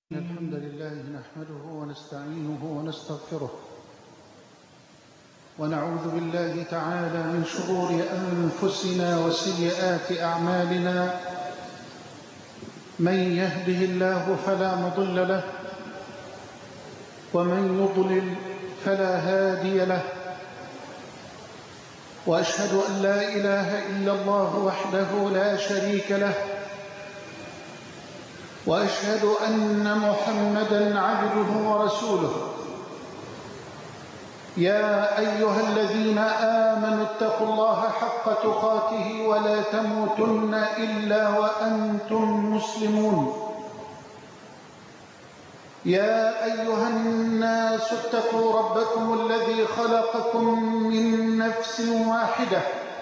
الحمد لله نحمده ونستعينه ونستغفره ونعوذ بالله تعالى من شرور أنفسنا وسيئات أعمالنا. من يهده الله فلا مضل له ومن يضلل فلا هادي له، وأشهد أن لا إله إلا الله وحده لا شريك له، وأشهد أن محمدًا عبده ورسوله. يا أيها الذين آمنوا اتقوا الله حق تقاته ولا تموتن إلا وأنتم مسلمون. يا أيها الناس اتقوا ربكم الذي خلقكم من نفس واحدة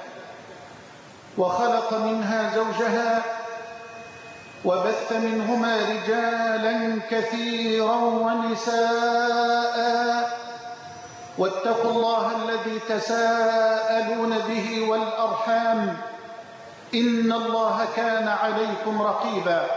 وخلق منها زوجها وبث منهما رجالا كثيرا ونساء، واتقوا الله الذي تساءلون به والأرحام إن الله كان عليكم رقيبا.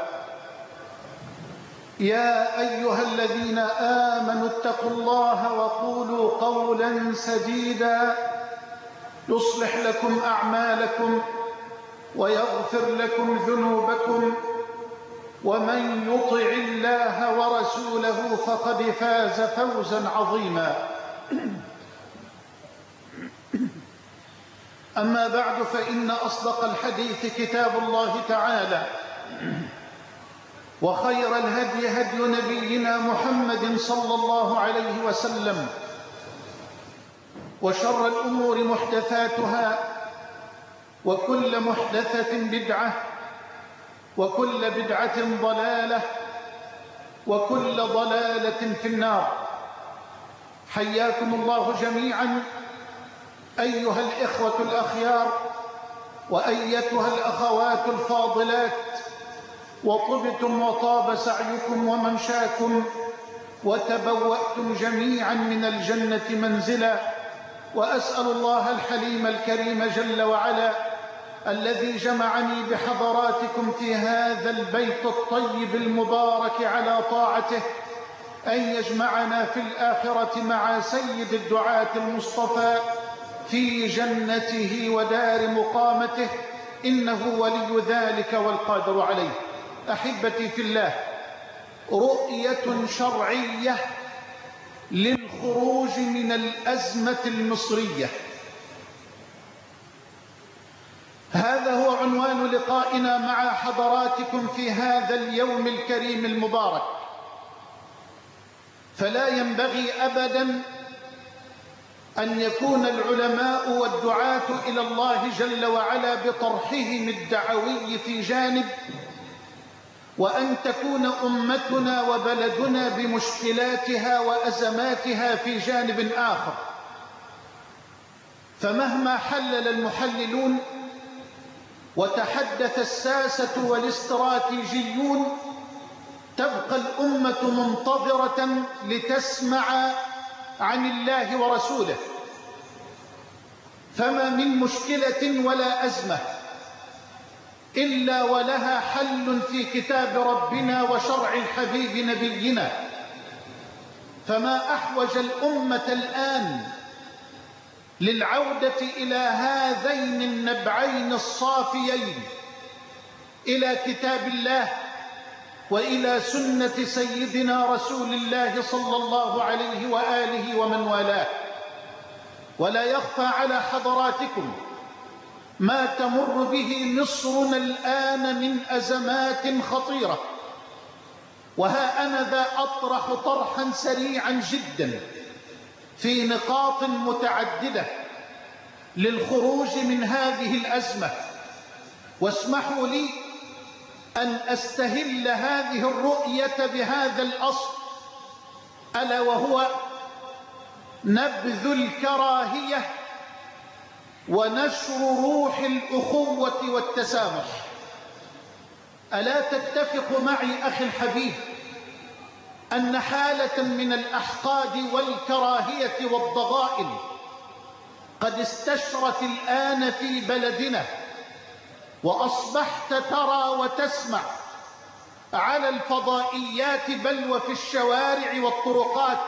يا أيها الذين آمنوا اتقوا الله وقولوا قولا سديدا يصلح لكم أعمالكم ويغفر لكم ذنوبكم، ومن يطع الله ورسوله فقد فاز فوزا عظيما. أما بعد، فإن أصدق الحديث كتاب الله تعالى، وخير الهدي هدي نبينا محمد صلى الله عليه وسلم، وشر الأمور محدثاتها، وكل محدثة بدعة، وكل بدعة ضلالة، وكل ضلالة في النار. حياكم الله جميعا أيها الإخوة الأخيار وأيتها الأخوات الفاضلات، وطبتم وطاب سعيكم وممشاكم، وتبوأتم جميعا من الجنة منزلا. وأسأل الله الحليم الكريم جل وعلا الذي جمعني بحضراتكم في هذا البيت الطيب المبارك على طاعته أن يجمعنا في الآخرة مع سيد الدعاة المصطفى في جنته ودار مقامته، إنه ولي ذلك والقادر عليه. أحبتي في الله، رؤية شرعية للخروج من الأزمة المصرية، هذا هو عنوان لقائنا مع حضراتكم في هذا اليوم الكريم المبارك. فلا ينبغي أبدا أن يكون العلماء والدعاة إلى الله جل وعلا بطرحهم الدعوي في جانب، وأن تكون أمتنا وبلدنا بمشكلاتها وأزماتها في جانب آخر. فمهما حلل المحللون وتحدث الساسة والاستراتيجيون، تبقى الأمة منتظرة لتسمع عن الله ورسوله. فما من مشكلة ولا أزمة إلا ولها حل في كتاب ربنا وشرع الحبيب نبينا. فما أحوج الأمة الآن للعودة إلى هذين النبعين الصافيين، إلى كتاب الله وإلى سنة سيدنا رسول الله صلى الله عليه وآله ومن والاه. ولا يخفى على حضراتكم ما تمر به مصرنا الآن من أزمات خطيرة. وها أنا ذا أطرح طرحا سريعا جدا في نقاط متعددة للخروج من هذه الأزمة. واسمحوا لي أن أستهل هذه الرؤية بهذا الأصل، ألا وهو نبذ الكراهية ونشر روح الأخوة والتسامح. ألا تتفق معي أخي الحبيب أن حالة من الأحقاد والكراهية والضغائن قد استشرت الآن في بلدنا، وأصبحت ترى وتسمع على الفضائيات بل وفي الشوارع والطرقات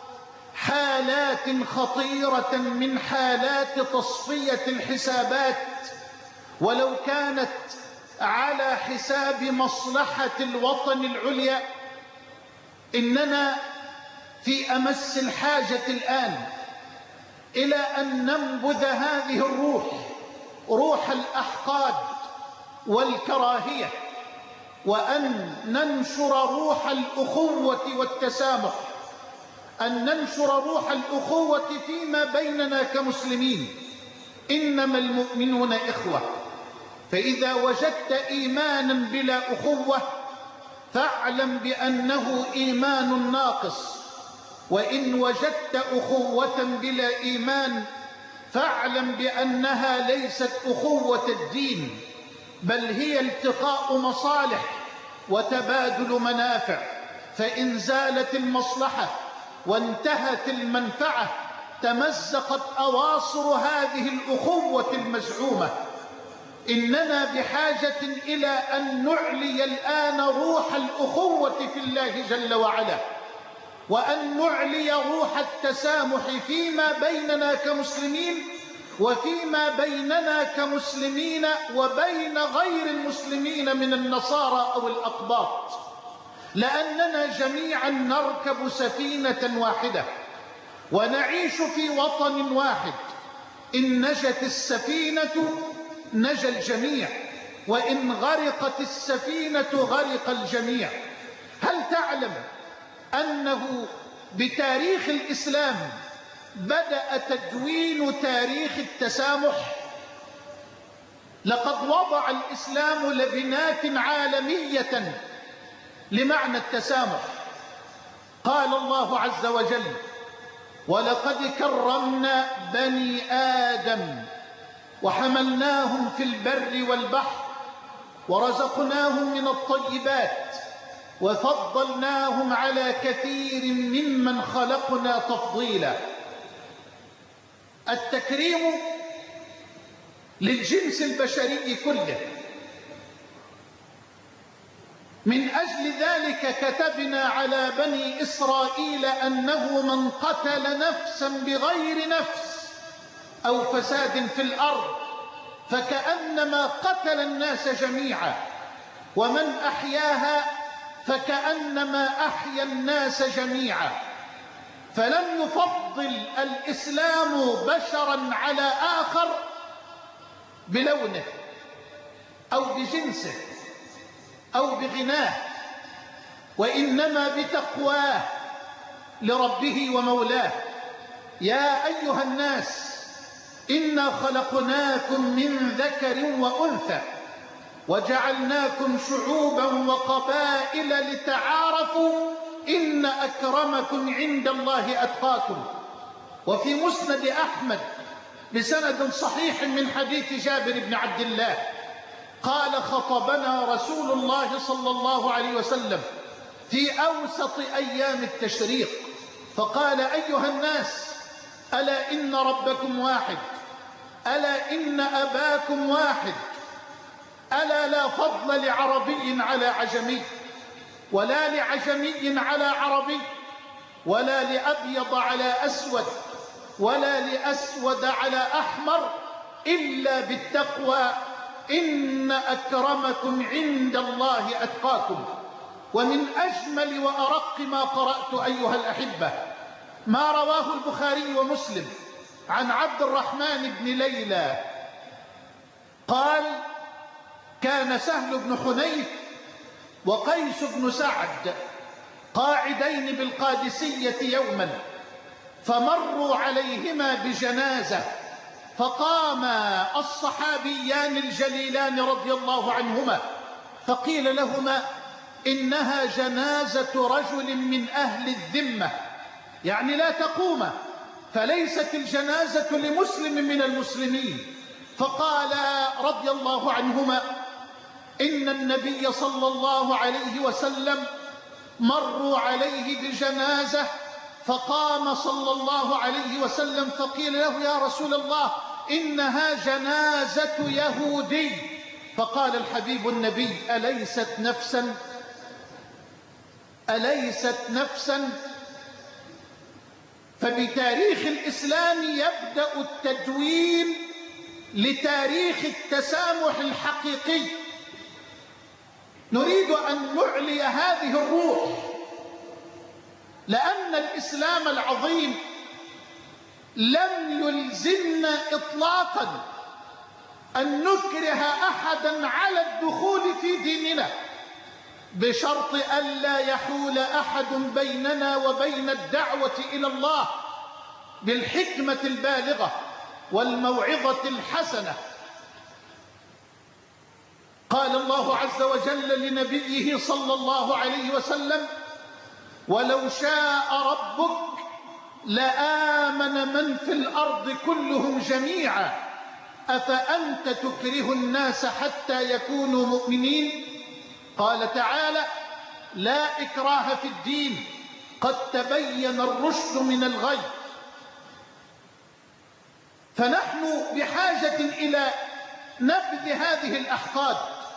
حالات خطيرة من حالات تصفية الحسابات، ولو كانت على حساب مصلحة الوطن العليا. إننا في أمس الحاجة الآن إلى أن ننبذ هذه الروح، روح الأحقاد والكراهية، وأن ننشر روح الأخوة والتسامح، أن ننشر روح الأخوة فيما بيننا كمسلمين. إنما المؤمنون إخوة، فإذا وجدت إيمانا بلا أخوة فاعلم بأنه إيمان ناقص، وإن وجدت أخوة بلا إيمان فاعلم بأنها ليست أخوة الدين، بل هي التقاء مصالح وتبادل منافع. فإن زالت المصلحة وانتهت المنفعة تمزقت أواصر هذه الأخوة المزعومة. إننا بحاجة إلى أن نعلي الآن روح الأخوة في الله جل وعلا، وأن نعلي روح التسامح فيما بيننا كمسلمين، وفيما بيننا كمسلمين وبين غير المسلمين من النصارى أو الأقباط، لأننا جميعا نركب سفينة واحدة ونعيش في وطن واحد. إن نجت السفينة نجا الجميع، وإن غرقت السفينة غرق الجميع. هل تعلم أنه بتاريخ الإسلام بدأ تدوين تاريخ التسامح؟ لقد وضع الإسلام لبنات عالمية لمعنى التسامح. قال الله عز وجل: ولقد كرمنا بني آدم وحملناهم في البر والبحر ورزقناهم من الطيبات وفضلناهم على كثير ممن خلقنا تفضيلا. التكريم للجنس البشري كله. من أجل ذلك كتبنا على بني إسرائيل أنه من قتل نفسا بغير نفس أو فساد في الأرض فكأنما قتل الناس جميعا، ومن أحياها فكأنما أحيا الناس جميعا. فلم يفضل الإسلام بشرا على آخر بلونه أو بجنسه أو بغناه، وإنما بتقواه لربه ومولاه. يا أيها الناس إنا خلقناكم من ذكر وأنثى وجعلناكم شعوبا وقبائل لتعارفوا إن أكرمكم عند الله أتقاكم. وفي مسند أحمد بسند صحيح من حديث جابر بن عبد الله قال: خطبنا رسول الله صلى الله عليه وسلم في أوسط أيام التشريق فقال: أيها الناس، ألا إن ربكم واحد، ألا إن أباكم واحد، ألا لا فضل لعربي على عجمي، ولا لعجمي على عربي، ولا لأبيض على أسود، ولا لأسود على أحمر، إلا بالتقوى، إن أكرمكم عند الله أتقاكم. ومن أجمل وأرق ما قرأت أيها الأحبة ما رواه البخاري ومسلم عن عبد الرحمن بن ليلى قال: كان سهل بن حنيف وقيس بن سعد قاعدين بالقادسية يوما، فمروا عليهما بجنازة، فقام الصحابيان الجليلان رضي الله عنهما فقيل لهما: إنها جنازة رجل من أهل الذمة، يعني لا تقوم، فليست الجنازة لمسلم من المسلمين. فقال رضي الله عنهما: إن النبي صلى الله عليه وسلم مروا عليه بجنازة، فقام صلى الله عليه وسلم فقيل له: يا رسول الله، إنها جنازة يهودي. فقال الحبيب النبي: أليست نفسا؟ أليست نفسا؟ فبتاريخ الإسلام يبدأ التدوين لتاريخ التسامح الحقيقي. نريد أن نعلي هذه الروح، لأن الإسلام العظيم لم يلزمنا إطلاقا أن نكره أحدا على الدخول في ديننا، بشرط ألا يحول أحد بيننا وبين الدعوة إلى الله بالحكمة البالغة والموعظة الحسنة. قال الله عز وجل لنبيه صلى الله عليه وسلم: ولو شاء ربك لآمن من في الأرض كلهم جميعا أفأنت تكره الناس حتى يكونوا مؤمنين؟ قال تعالى: لا إكراه في الدين قد تبين الرشد من الغي. فنحن بحاجة إلى نبذ هذه الأحقاد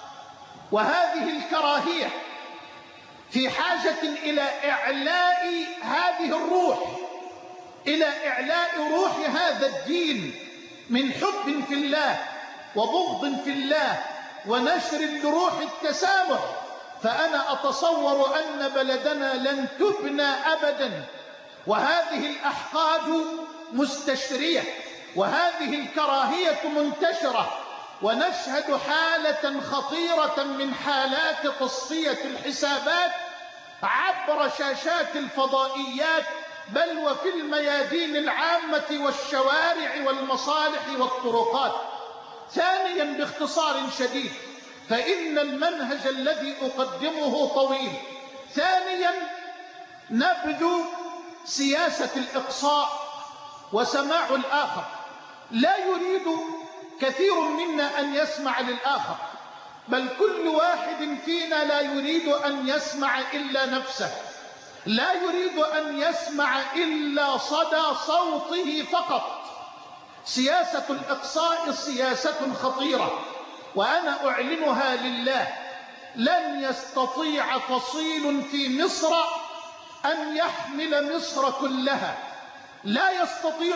وهذه الكراهية، في حاجة إلى إعلاء هذه الروح، إلى إعلاء روح هذا الدين من حب في الله وبغض في الله ونشر لروح التسامح. فأنا أتصور أن بلدنا لن تبنى أبدا وهذه الأحقاد مستشرية وهذه الكراهية منتشرة، ونشهد حالة خطيرة من حالات تصفية الحسابات عبر شاشات الفضائيات، بل وفي الميادين العامة والشوارع والمصالح والطرقات. ثانيا، باختصار شديد، فإن المنهج الذي أقدمه طويل. ثانيا، نبذ سياسة الإقصاء وسماع الآخر. لا يريد كثير منا أن يسمع للآخر، بل كل واحد فينا لا يريد أن يسمع إلا نفسه، لا يريد أن يسمع إلا صدى صوته فقط. سياسة الإقصاء سياسة خطيرة، وأنا أعلنها لله: لن يستطيع فصيل في مصر أن يحمل مصر كلها. لا يستطيع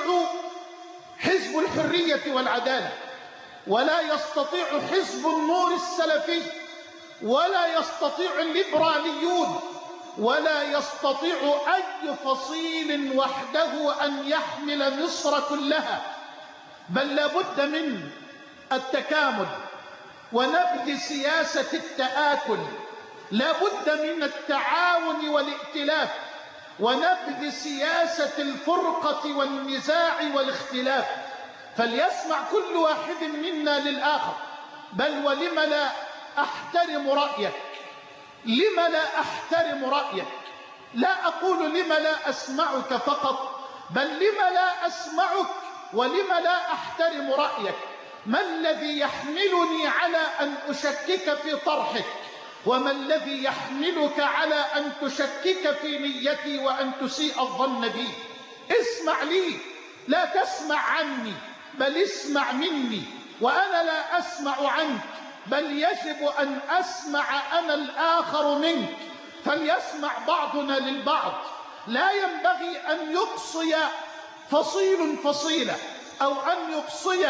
حزب الحرية والعدالة، ولا يستطيع حزب النور السلفي، ولا يستطيع الليبراليون، ولا يستطيع أي فصيل وحده أن يحمل مصر كلها، بل لابد من التكامل ونبذ سياسة التآكل، لابد من التعاون والائتلاف ونبذ سياسة الفرقة والنزاع والاختلاف. فليسمع كل واحد منا للآخر. بل ولم لا أحترم رأيك؟ لم لا أحترم رأيك؟ لا أقول لم لا أسمعك فقط، بل لم لا أسمعك ولم لا أحترم رأيك؟ ما الذي يحملني على أن أشكك في طرحك؟ وما الذي يحملك على أن تشكك في نيتي وأن تسيء الظن بي؟ اسمع لي، لا تسمع عني، بل اسمع مني. وأنا لا أسمع عنك، بل يجب أن أسمع أنا الآخر منك، فليسمع بعضنا للبعض. لا ينبغي أن يقصي فصيل فصيلة، أو أن يقصي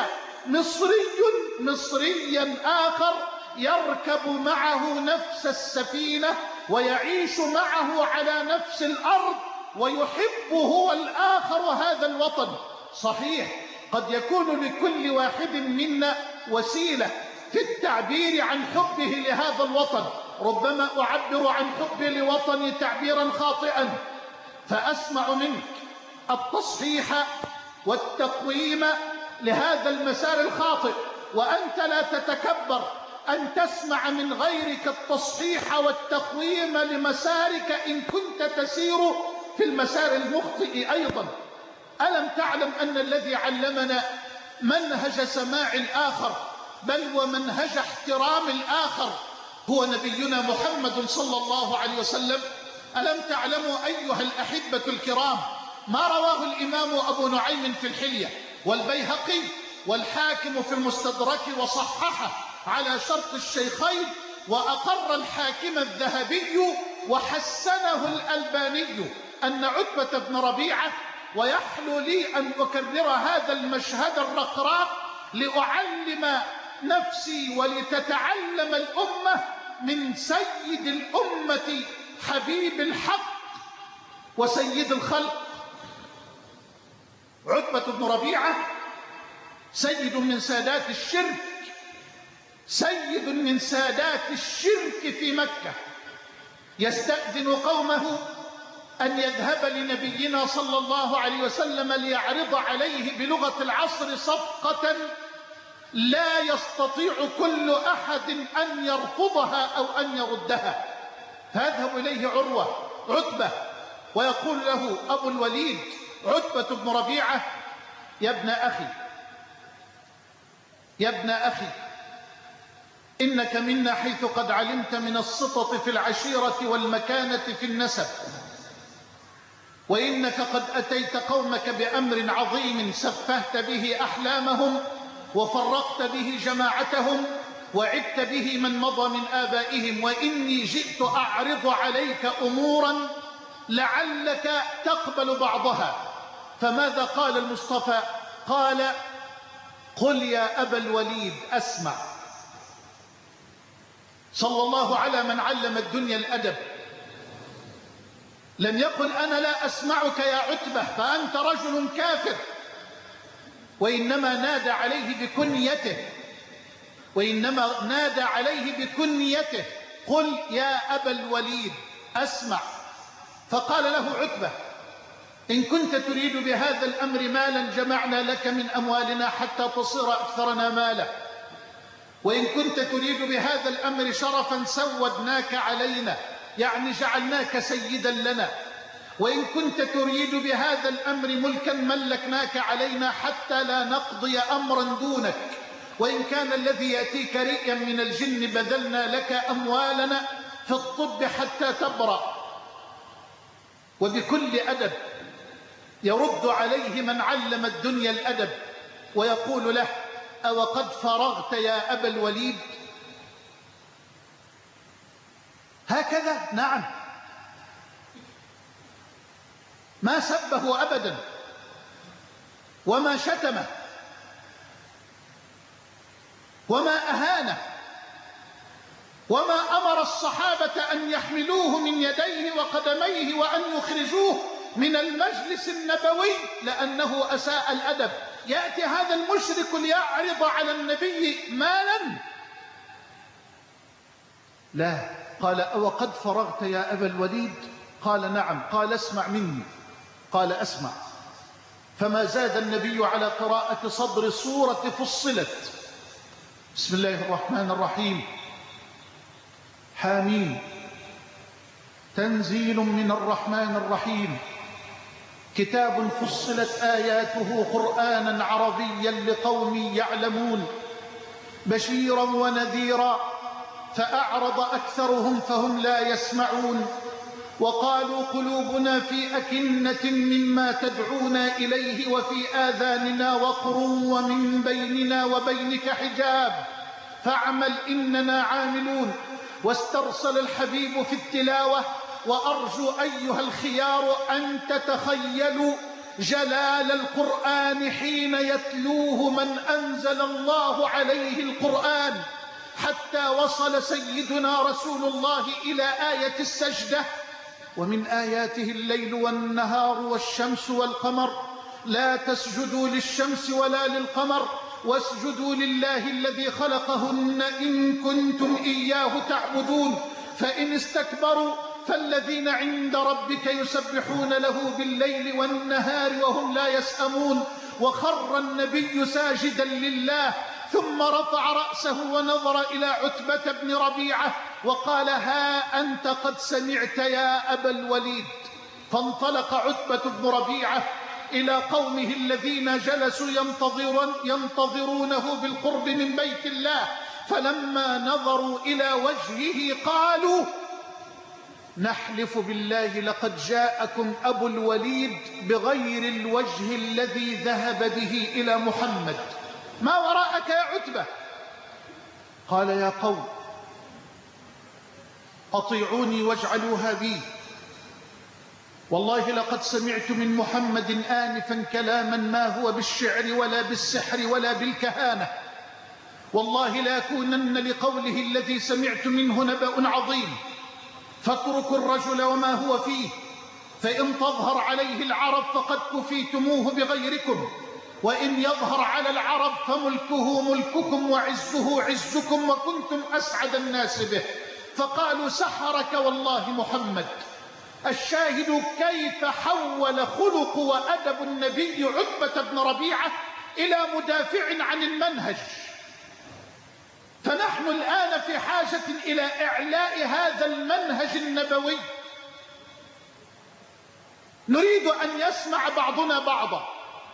مصريا آخر يركب معه نفس السفينة ويعيش معه على نفس الأرض ويحب هو الآخر هذا الوطن. صحيح قد يكون لكل واحد منا وسيلة في التعبير عن حبه لهذا الوطن، ربما أعبر عن حبي لوطني تعبيرا خاطئا، فأسمع منك التصحيح والتقويم لهذا المسار الخاطئ، وأنت لا تتكبر أن تسمع من غيرك التصحيح والتقويم لمسارك إن كنت تسير في المسار المخطئ أيضا. ألم تعلم أن الذي علمنا منهج سماع الآخر بل ومنهج احترام الآخر هو نبينا محمد صلى الله عليه وسلم؟ ألم تعلموا أيها الأحبة الكرام ما رواه الإمام أبو نعيم في الحلية والبيهقي والحاكم في المستدرك وصححه على شرط الشيخين، وأقر الحاكم الذهبي وحسنه الألباني أن عتبة بن ربيعة، ويحلو لي أن أكرر هذا المشهد الرقراق لأعلم نفسي ولتتعلم الأمة من سيد الأمة حبيب الحق وسيد الخلق. عتبة بن ربيعة سيد من سادات الشرك، سيد من سادات الشرك في مكة، يستأذن قومه أن يذهب لنبينا صلى الله عليه وسلم ليعرض عليه بلغة العصر صفقة لا يستطيع كل أحد أن يرفضها أو أن يردها. فيذهب إليه عتبة ويقول له أبو الوليد عتبة بن ربيعة: يا ابن أخي إنك منا حيث قد علمت من السطط في العشيرة والمكانة في النسب، وإنك قد أتيت قومك بأمر عظيم سفهت به أحلامهم وفرقت به جماعتهم وعدت به من مضى من آبائهم، وإني جئت أعرض عليك أمورا لعلك تقبل بعضها. فماذا قال المصطفى؟ قال: قل يا أبا الوليد أسمع. صلى الله على من علم الدنيا الأدب. لم يقل أنا لا أسمعك يا عتبة فأنت رجل كافر، وإنما نادى عليه بكنيته قل يا أبا الوليد أسمع. فقال له عتبة: إن كنت تريد بهذا الأمر مالا جمعنا لك من أموالنا حتى تصير أكثرنا مالا، وإن كنت تريد بهذا الأمر شرفا سودناك علينا، يعني جعلناك سيدا لنا، وإن كنت تريد بهذا الأمر ملكا ملكناك علينا حتى لا نقضي أمرا دونك، وإن كان الذي يأتيك رئيا من الجن بذلنا لك أموالنا في الطب حتى تبرأ. وبكل أدب يرد عليه من علم الدنيا الأدب ويقول له: أو قد فرغت يا أبا الوليد؟ هكذا، نعم، ما سبه أبدا وما شتمه وما أهانه وما أمر الصحابة أن يحملوه من يديه وقدميه وأن يخرجوه من المجلس النبوي لأنه أساء الأدب. يأتي هذا المشرك ليعرض على النبي مالا؟ لا، قال: أو قد فرغت يا أبا الوليد؟ قال: نعم. قال: اسمع مني. قال: أسمع. فما زاد النبي على قراءة صدر سورة فصلت. بسم الله الرحمن الرحيم. حامين، تنزيل من الرحمن الرحيم، كتاب فصلت آياته قرآنا عربيا لقوم يعلمون، بشيرا ونذيرا، فأعرض أكثرهم فهم لا يسمعون، وقالوا قلوبنا في أكنة مما تدعونا إليه وفي آذاننا وقر ومن بيننا وبينك حجاب فاعمل إننا عاملون. واسترسل الحبيب في التلاوة: وأرجو أيها الخيار أن تتخيلوا جلال القرآن حين يتلوه من أنزل الله عليه القرآن، حتى وصل سيدنا رسول الله إلى آية السجدة: ومن آياته الليل والنهار والشمس والقمر، لا تسجدوا للشمس ولا للقمر واسجدوا لله الذي خلقهن إن كنتم إياه تعبدون، فإن استكبروا فالذين عند ربك يسبحون له بالليل والنهار وهم لا يسأمون. وخر النبي ساجدا لله، ثم رفع رأسه ونظر إلى عتبة بن ربيعة وقال: ها أنت قد سمعت يا أبا الوليد. فانطلق عتبة بن ربيعة إلى قومه الذين جلسوا ينتظرونه بالقرب من بيت الله، فلما نظروا إلى وجهه قالوا: نحلف بالله لقد جاءكم أبو الوليد بغير الوجه الذي ذهب به إلى محمد، ما وراءك يا عتبة؟ قال: يا قوم، أطيعوني واجعلوها بي. والله لقد سمعت من محمد آنفا كلاما ما هو بالشعر ولا بالسحر ولا بالكهانة، والله لا يكونن لقوله الذي سمعت منه نبأ عظيم. فاتركوا الرجل وما هو فيه، فإن تظهر عليه العرب فقد كفيتموه بغيركم، وإن يظهر على العرب فملكه ملككم وعزه عزكم وكنتم أسعد الناس به. فقالوا سحرك والله محمد. الشاهد كيف حول خلق وأدب النبي عتبة بن ربيعة إلى مدافع عن المنهج. فنحن الآن في حاجة إلى إعلاء هذا المنهج النبوي. نريد أن يسمع بعضنا بعضا،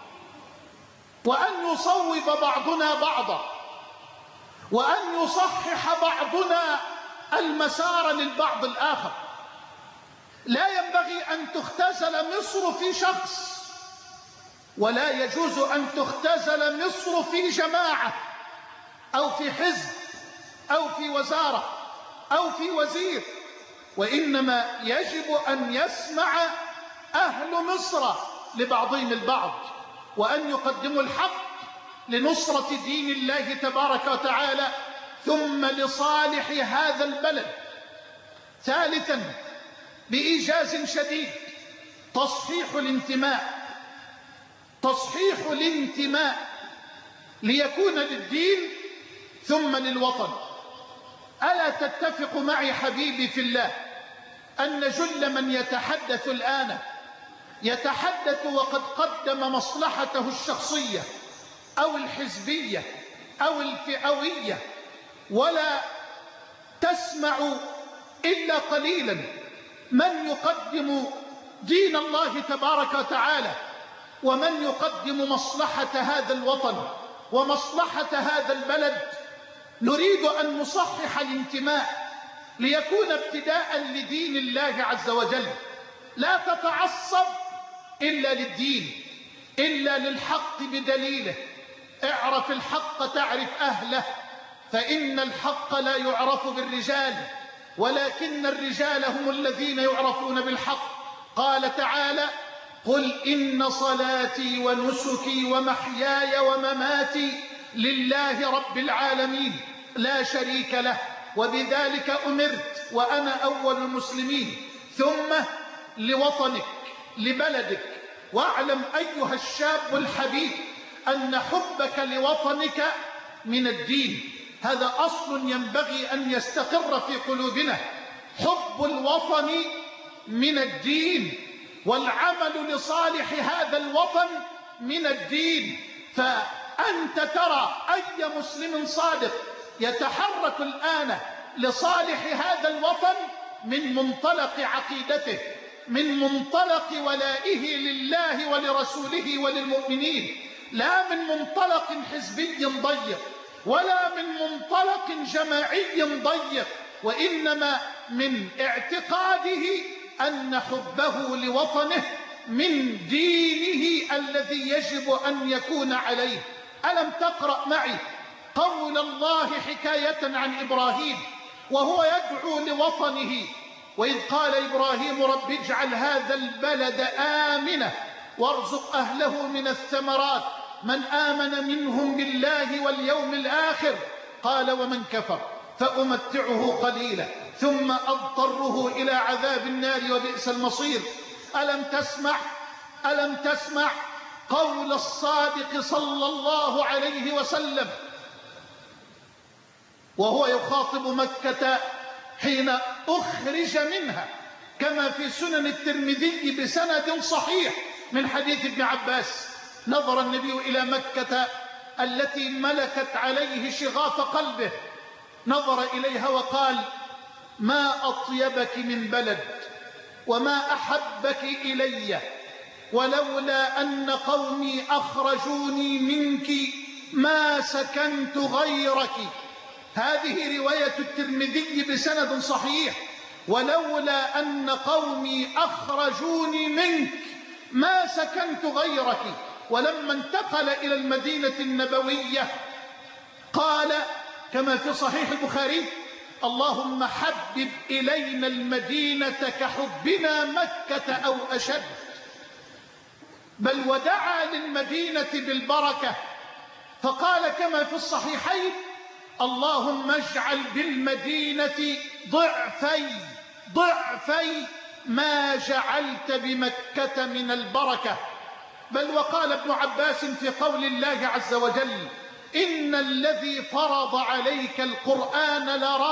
وأن يصوب بعضنا بعضا، وأن يصحح بعضنا المسار للبعض الآخر. لا ينبغي أن تختزل مصر في شخص، ولا يجوز أن تختزل مصر في جماعة أو في حزب أو في وزارة أو في وزير، وإنما يجب أن يسمع أهل مصر لبعضهم البعض، وأن يقدموا الحق لنصرة دين الله تبارك وتعالى ثم لصالح هذا البلد. ثالثا بإيجاز شديد تصحيح الانتماء ليكون للدين ثم للوطن. ألا تتفق معي حبيبي في الله أن جل من يتحدث الآن يتحدث وقد قدم مصلحته الشخصية أو الحزبية أو الفئوية، ولا تسمع إلا قليلا من يقدم دين الله تبارك وتعالى، ومن يقدم مصلحة هذا الوطن ومصلحة هذا البلد. نريد أن نصحح الانتماء ليكون ابتداء لدين الله عز وجل. لا تتعصب إلا للدين، إلا للحق بدليله. اعرف الحق تعرف أهله، فإن الحق لا يعرف بالرجال، ولكن الرجال هم الذين يعرفون بالحق. قال تعالى: قل إن صلاتي ونسكي ومحياي ومماتي لله رب العالمين لا شريك له وبذلك أمرت وأنا أول المسلمين. ثم لوطنك لبلدك. واعلم أيها الشاب الحبيب أن حبك لوطنك من الدين، هذا أصل ينبغي أن يستقر في قلوبنا. حب الوطن من الدين، والعمل لصالح هذا الوطن من الدين. فأنت ترى أي مسلم صادق يتحرك الآن لصالح هذا الوطن من منطلق عقيدته، من منطلق ولائه لله ولرسوله وللمؤمنين، لا من منطلق حزبي ضيق ولا من منطلق جماعي ضيق، وإنما من اعتقاده أن حبه لوطنه من دينه الذي يجب أن يكون عليه. ألم تقرأ معي قول الله حكاية عن إبراهيم وهو يدعو لوطنه، وإذ قال إبراهيم رب اجعل هذا البلد آمنة وارزق أهله من الثمرات من آمن منهم بالله واليوم الآخر قال ومن كفر فأمتعه قليلا ثم أضطره إلى عذاب النار وبئس المصير. ألم تسمع قول الصادق صلى الله عليه وسلم وهو يخاطب مكة حين أخرج منها، كما في سنن الترمذي بسند صحيح من حديث ابن عباس: نظر النبي إلى مكة التي ملكت عليه شغاف قلبه، نظر إليها وقال: ما أطيبك من بلد وما أحبك إلي، ولولا أن قومي أخرجوني منك ما سكنت غيرك. هذه رواية الترمذي بسند صحيح: ولولا أن قومي أخرجوني منك ما سكنت غيرك. ولما انتقل إلى المدينة النبوية قال كما في صحيح البخاري: اللهم حبب إلينا المدينة كحبنا مكة أو أشد، بل ودعا للمدينة بالبركة فقال كما في الصحيحين: اللهم اجعل بالمدينة ضعفي ما جعلت بمكة من البركة. بل وقال ابن عباس في قول الله عز وجل: إن الذي فرض عليك القرآن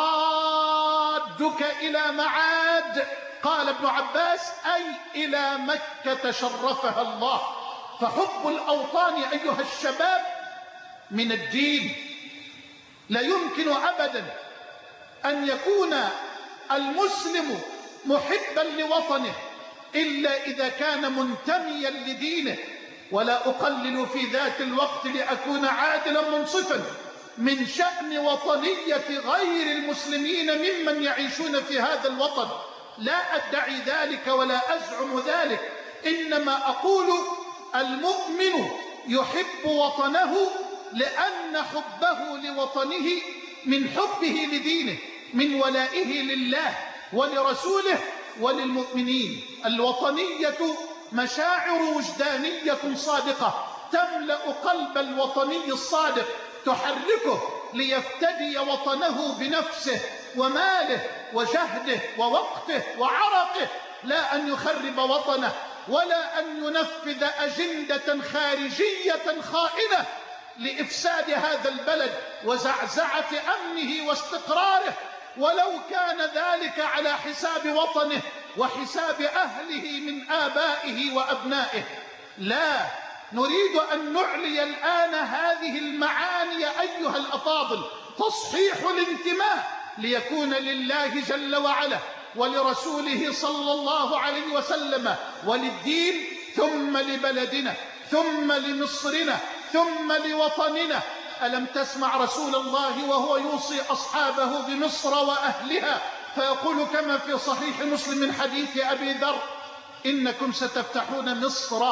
لرادك إلى معاد. قال ابن عباس: أي إلى مكة شرفها الله. فحب الأوطان أيها الشباب من الدين. لا يمكن أبدا أن يكون المسلم محبا لوطنه إلا إذا كان منتميا لدينه. ولا أقلل في ذات الوقت لأكون عادلا منصفا من شأن وطنية غير المسلمين ممن يعيشون في هذا الوطن، لا أدعي ذلك ولا أزعم ذلك، إنما أقول المؤمن يحب وطنه لأن حبه لوطنه من حبه لدينه، من ولائه لله ولرسوله وللمؤمنين. الوطنية مشاعر وجدانية صادقة تملأ قلب الوطني الصادق، تحركه ليفتدي وطنه بنفسه وماله وجهده ووقته وعرقه، لا أن يخرب وطنه ولا أن ينفذ أجندة خارجية خائنة لإفساد هذا البلد وزعزعة أمنه واستقراره، ولو كان ذلك على حساب وطنه وحساب أهله من آبائه وأبنائه. لا، نريد أن نعلي الآن هذه المعاني أيها الأفاضل، تصحيح الانتماء ليكون لله جل وعلا ولرسوله صلى الله عليه وسلم وللدين، ثم لبلدنا، ثم لمصرنا، ثم لوطننا. ألم تسمع رسول الله وهو يوصي أصحابه بمصر وأهلها فيقول كما في صحيح مسلم من حديث أبي ذر: إنكم ستفتحون مصر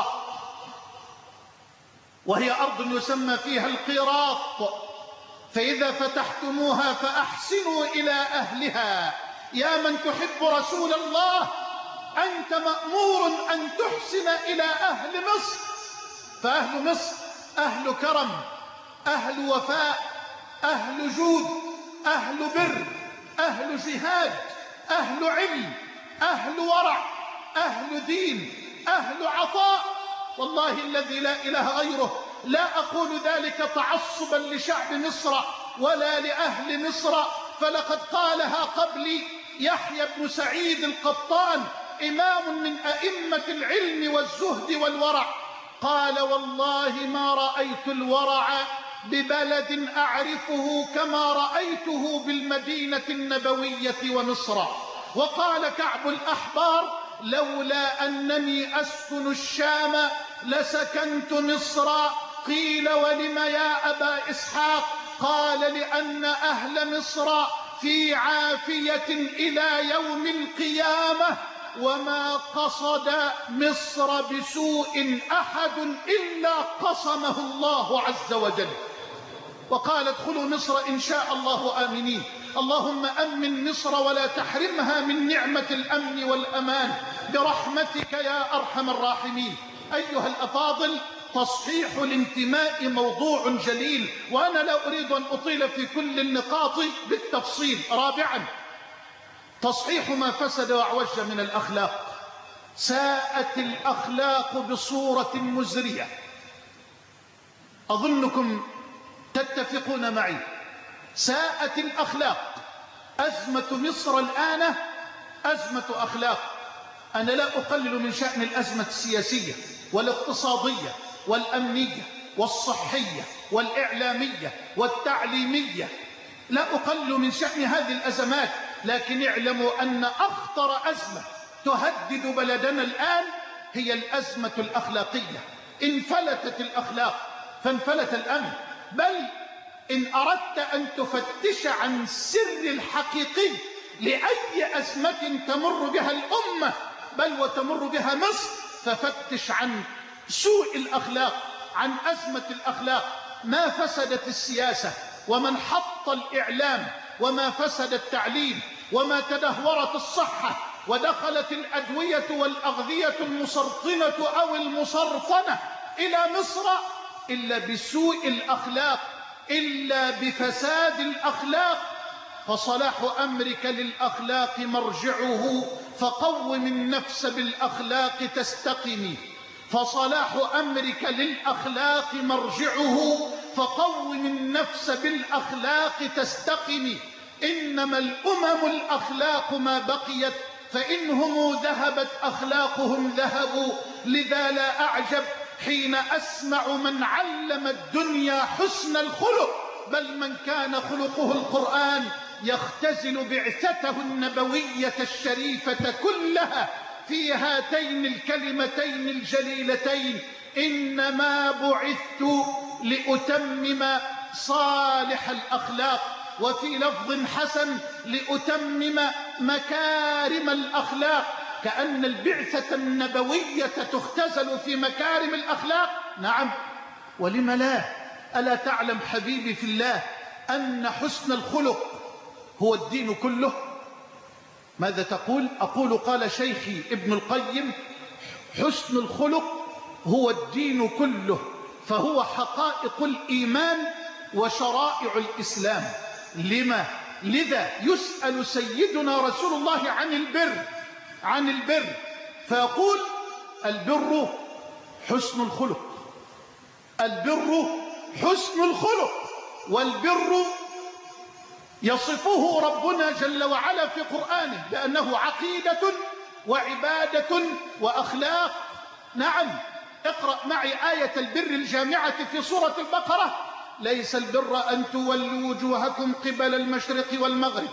وهي أرض يسمى فيها القيراط، فإذا فتحتموها فأحسنوا إلى أهلها. يا من تحب رسول الله، أنت مأمور أن تحسن إلى أهل مصر، فأهل مصر أهل كرم، أهل وفاء، أهل جود، أهل بر، أهل جهاد، أهل علم، أهل ورع، أهل دين، أهل عطاء. والله الذي لا إله غيره لا أقول ذلك تعصبا لشعب مصر ولا لأهل مصر، فلقد قالها قبلي يحيى بن سعيد القطان، إمام من أئمة العلم والزهد والورع، قال: والله ما رأيت الورع ببلد أعرفه كما رأيته بالمدينة النبوية ومصر. وقال كعب الأحبار: لولا أنني أسكن الشام لسكنت مصر. قيل: ولم يا أبا إسحاق؟ قال: لأن أهل مصر في عافية إلى يوم القيامة، وما قصد مصر بسوء أحد إلا قصمه الله عز وجل. وقال: ادخلوا مصر إن شاء الله آمنين. اللهم أمن مصر ولا تحرمها من نعمة الأمن والأمان برحمتك يا أرحم الراحمين. أيها الأفاضل، تصحيح الانتماء موضوع جليل، وأنا لا أريد أن أطيل في كل النقاط بالتفصيل. رابعا، تصحيح ما فسد وأعوج من الأخلاق. ساءت الأخلاق بصورة مزرية، أظنكم تتفقون معي. ساءت الأخلاق. أزمة مصر الآن أزمة أخلاق. أنا لا أقلل من شأن الأزمة السياسية والاقتصادية والأمنية والصحية والإعلامية والتعليمية، لا أقلل من شأن هذه الأزمات، لكن اعلموا أن أخطر أزمة تهدد بلدنا الآن هي الأزمة الأخلاقية. انفلتت الأخلاق فانفلت الأمن. بل إن أردت أن تفتش عن السر الحقيقي لأي أزمة تمر بها الأمة بل وتمر بها مصر، ففتش عن سوء الأخلاق، عن أزمة الأخلاق. ما فسدت السياسة ومن حط الإعلام وما فسد التعليم وما تدهورت الصحة ودخلت الأدوية والأغذية المسرطنة أو المسرطنة إلى مصر إلا بسوء الأخلاق، إلا بفساد الأخلاق. فصلاح أمرك للأخلاق مرجعه، فقوم النفس بالأخلاق تستقمي. فصلاح أمرك للأخلاق مرجعه، فقوم النفس بالأخلاق تستقمي. إنما الأمم الأخلاق ما بقيت، فإنهم ذهبت أخلاقهم ذهبوا. لذا لا أعجب حين أسمع من علم الدنيا حسن الخلق، بل من كان خلقه القرآن يختزل بعثته النبوية الشريفة كلها في هاتين الكلمتين الجليلتين: إنما بعثت لأتمم صالح الأخلاق. وفي لفظ حسن: لأتمم مكارم الأخلاق. كأن البعثة النبوية تختزل في مكارم الأخلاق. نعم، ولم لا؟ ألا تعلم حبيبي في الله أن حسن الخلق هو الدين كله؟ ماذا تقول؟ أقول قال شيخي ابن القيم: حسن الخلق هو الدين كله، فهو حقائق الإيمان وشرائع الإسلام. لما؟ لذا يسأل سيدنا رسول الله عن البر فيقول: البر حسن الخلق. البر حسن الخلق. والبر يصفه ربنا جل وعلا في قرآنه بأنه عقيدة وعبادة وأخلاق. نعم، اقرأ معي آية البر الجامعة في سورة البقرة: ليس البر أن تولوا وجوهكم قبل المشرق والمغرب،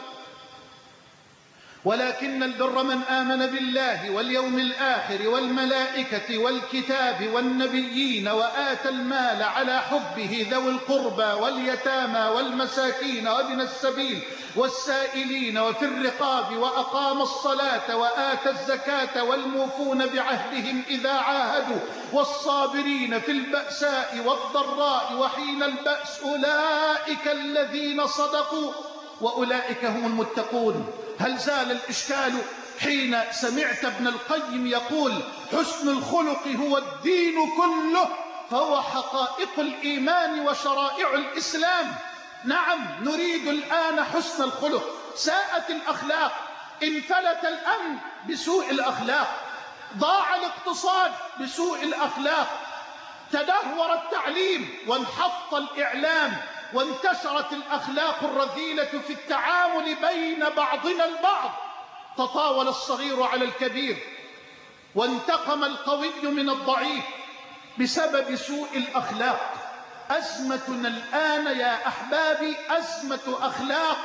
ولكن البر من آمن بالله واليوم الآخر والملائكة والكتاب والنبيين وآتى المال على حبه ذوي القربى واليتامى والمساكين وابن السبيل والسائلين وفي الرقاب وأقام الصلاة وآتى الزكاة والموفون بعهدهم إذا عاهدوا والصابرين في البأساء والضراء وحين البأس أولئك الذين صدقوا وأولئك هم المتقون. هل زال الإشكال حين سمعت ابن القيم يقول: حسن الخلق هو الدين كله، فهو حقائق الإيمان وشرائع الإسلام؟ نعم، نريد الآن حسن الخلق. ساءت الأخلاق، انفلت الأمن بسوء الأخلاق، ضاع الاقتصاد بسوء الأخلاق، تدهور التعليم وانحط الإعلام، وانتشرت الأخلاق الرذيلة في التعامل بين بعضنا البعض. تطاول الصغير على الكبير، وانتقم القوي من الضعيف بسبب سوء الأخلاق. أزمتنا الآن يا أحبابي أزمة أخلاق.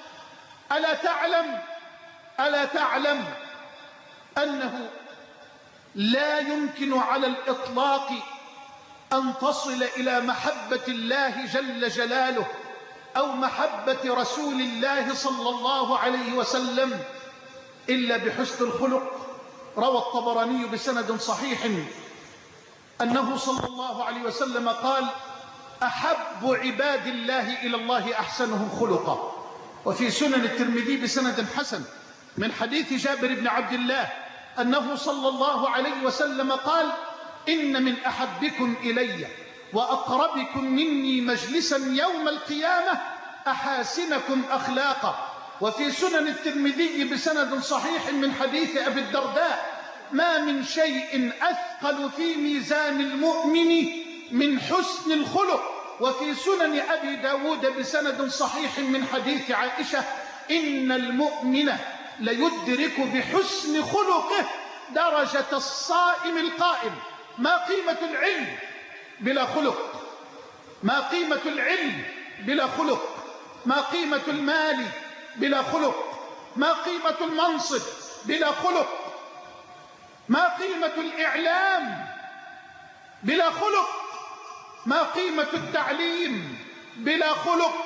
ألا تعلم أنه لا يمكن على الإطلاق أن تصل إلى محبة الله جل جلاله أو محبة رسول الله صلى الله عليه وسلم إلا بحسن الخلق؟ روى الطبراني بسند صحيح أنه صلى الله عليه وسلم قال: أحب عباد الله إلى الله أحسنهم خلقا. وفي سنن الترمذي بسند حسن من حديث جابر بن عبد الله أنه صلى الله عليه وسلم قال: إن من أحبكم إلي وأقربكم مني مجلسا يوم القيامة أحاسنكم أخلاقا. وفي سنن الترمذي بسند صحيح من حديث أبي الدرداء: ما من شيء أثقل في ميزان المؤمن من حسن الخلق. وفي سنن أبي داود بسند صحيح من حديث عائشة: إن المؤمن ليدرك بحسن خلقه درجة الصائم القائم. ما قيمة العلم بلا خلق؟ ما قيمة العلم بلا خلق؟ ما قيمة المال بلا خلق؟ ما قيمة المنصب بلا خلق؟ ما قيمة الإعلام بلا خلق؟ ما قيمة التعليم بلا خلق؟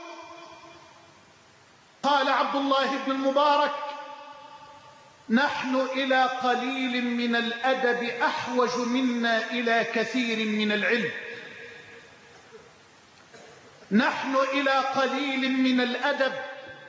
قال عبد الله بن المبارك: نحن إلى قليل من الأدب أحوج منا إلى كثير من العلم. نحن إلى قليل من الأدب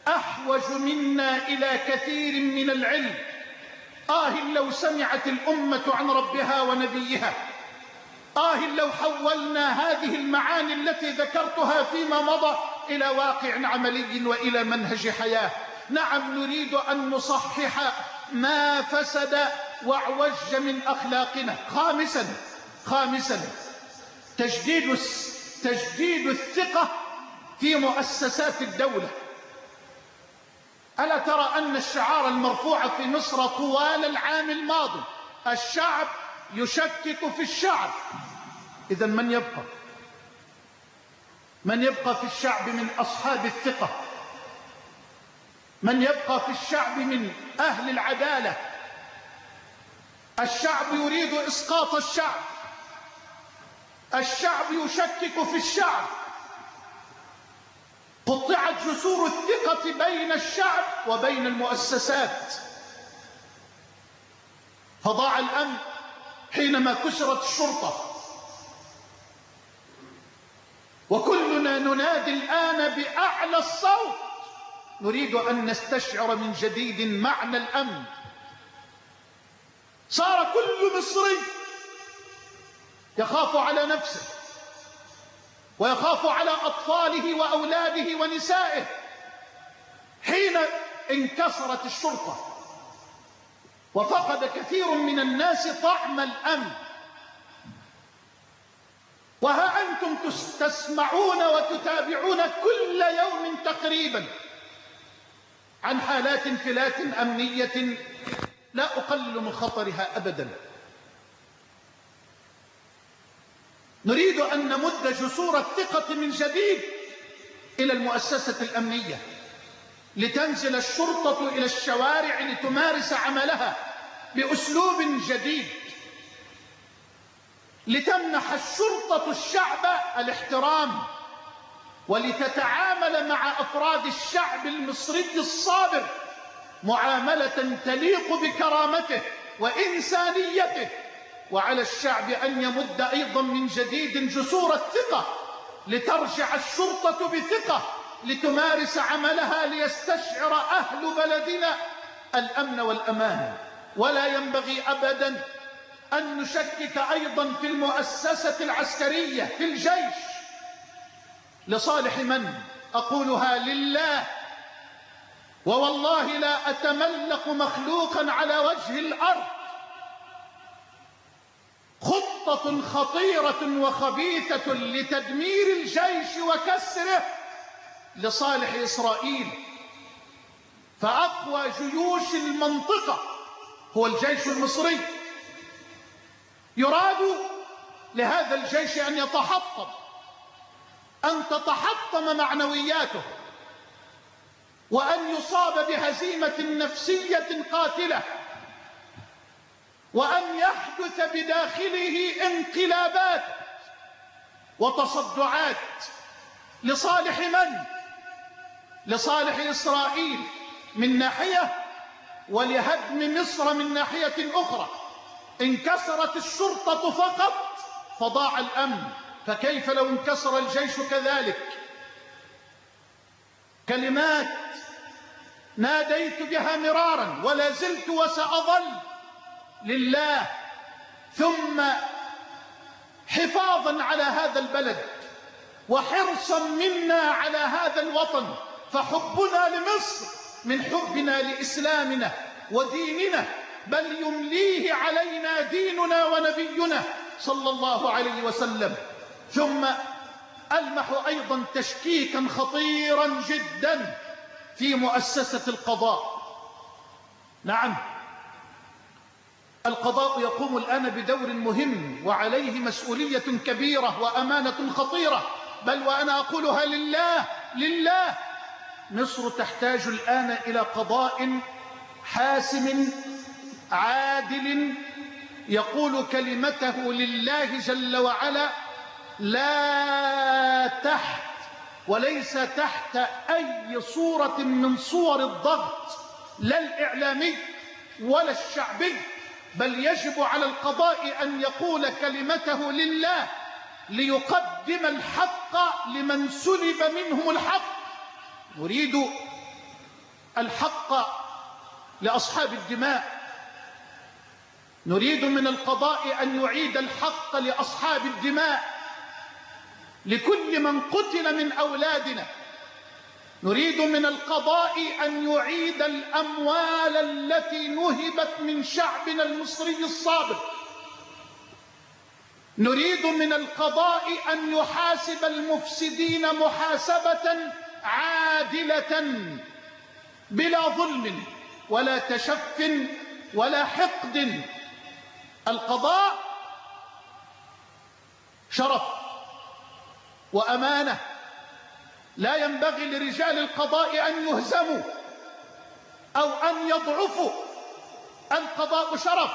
أحوج منا إلى كثير من العلم. لو سمعت الأمة عن ربها ونبيها. لو حولنا هذه المعاني التي ذكرتها فيما مضى إلى واقع عملي وإلى منهج حياة. نعم، نريد أن نصحح ما فسد واعوج من أخلاقنا. خامسا تجديد الثقة في مؤسسات الدولة. ألا ترى أن الشعار المرفوع في مصر طوال العام الماضي الشعب يشكك في الشعب؟ إذا من يبقى في الشعب من أصحاب الثقة؟ من يبقى في الشعب من أهل العدالة؟ الشعب يريد إسقاط الشعب. الشعب يشكك في الشعب. قطعت جسور الثقة بين الشعب وبين المؤسسات، فضاع الأمن حينما كسرت الشرطة. وكلنا ننادي الآن بأعلى الصوت، نريد أن نستشعر من جديد معنى الأمن. صار كل مصري يخاف على نفسه ويخاف على أطفاله وأولاده ونسائه حين انكسرت الشرطة، وفقد كثير من الناس طعم الأمن. وها أنتم تسمعون وتتابعون كل يوم تقريبا عن حالات انفلات أمنية لا أقلل من خطرها أبدا. نريد أن نمد جسور الثقة من جديد إلى المؤسسة الأمنية، لتنزل الشرطة إلى الشوارع لتمارس عملها بأسلوب جديد، لتمنح الشرطة الشعب الاحترام، ولتتعامل مع أفراد الشعب المصري الصابر معاملة تليق بكرامته وإنسانيته. وعلى الشعب أن يمد أيضا من جديد جسور الثقة، لترجع الشرطة بثقة لتمارس عملها، ليستشعر أهل بلدنا الأمن والأمان. ولا ينبغي أبدا أن نشكك أيضا في المؤسسة العسكرية، في الجيش. لصالح من؟ أقولها لله، ووالله لا أتملق مخلوقا على وجه الأرض. خطة خطيرة وخبيثة لتدمير الجيش وكسره لصالح إسرائيل. فأقوى جيوش المنطقة هو الجيش المصري. يراد لهذا الجيش أن يتحطم، أن تتحطم معنوياته، وأن يصاب بهزيمة نفسية قاتلة، وأن يحدث بداخله انقلابات وتصدعات. لصالح من؟ لصالح إسرائيل من ناحية، ولهدم مصر من ناحية أخرى. انكسرت الشرطة فقط فضاع الأمن، فكيف لو انكسر الجيش كذلك؟ كلمات ناديت بها مرارا ولا زلت وسأظل لله، ثم حفاظا على هذا البلد وحرصا منا على هذا الوطن. فحبنا لمصر من حبنا لإسلامنا وديننا، بل يمليه علينا ديننا ونبينا صلى الله عليه وسلم. ثم ألمح أيضا تشكيكا خطيرا جدا في مؤسسة القضاء. نعم، القضاء يقوم الآن بدور مهم وعليه مسؤولية كبيرة وأمانة خطيرة، بل وأنا أقولها لله مصر تحتاج الآن إلى قضاء حاسم عادل يقول كلمته لله جل وعلا، لا تحت وليس تحت أي صورة من صور الضغط، لا الإعلامي ولا الشعبي، بل يجب على القضاء أن يقول كلمته لله ليقدم الحق لمن سلب منهم الحق. نريد الحق لأصحاب الدماء، نريد من القضاء أن يعيد الحق لأصحاب الدماء، لكل من قتل من أولادنا. نريد من القضاء أن يعيد الأموال التي نهبت من شعبنا المصري الصابر. نريد من القضاء أن يحاسب المفسدين محاسبة عادلة بلا ظلم ولا تشف ولا حقد. القضاء شرف وأمانة، لا ينبغي لرجال القضاء أن يهزموا أو أن يضعفوا. القضاء شرف.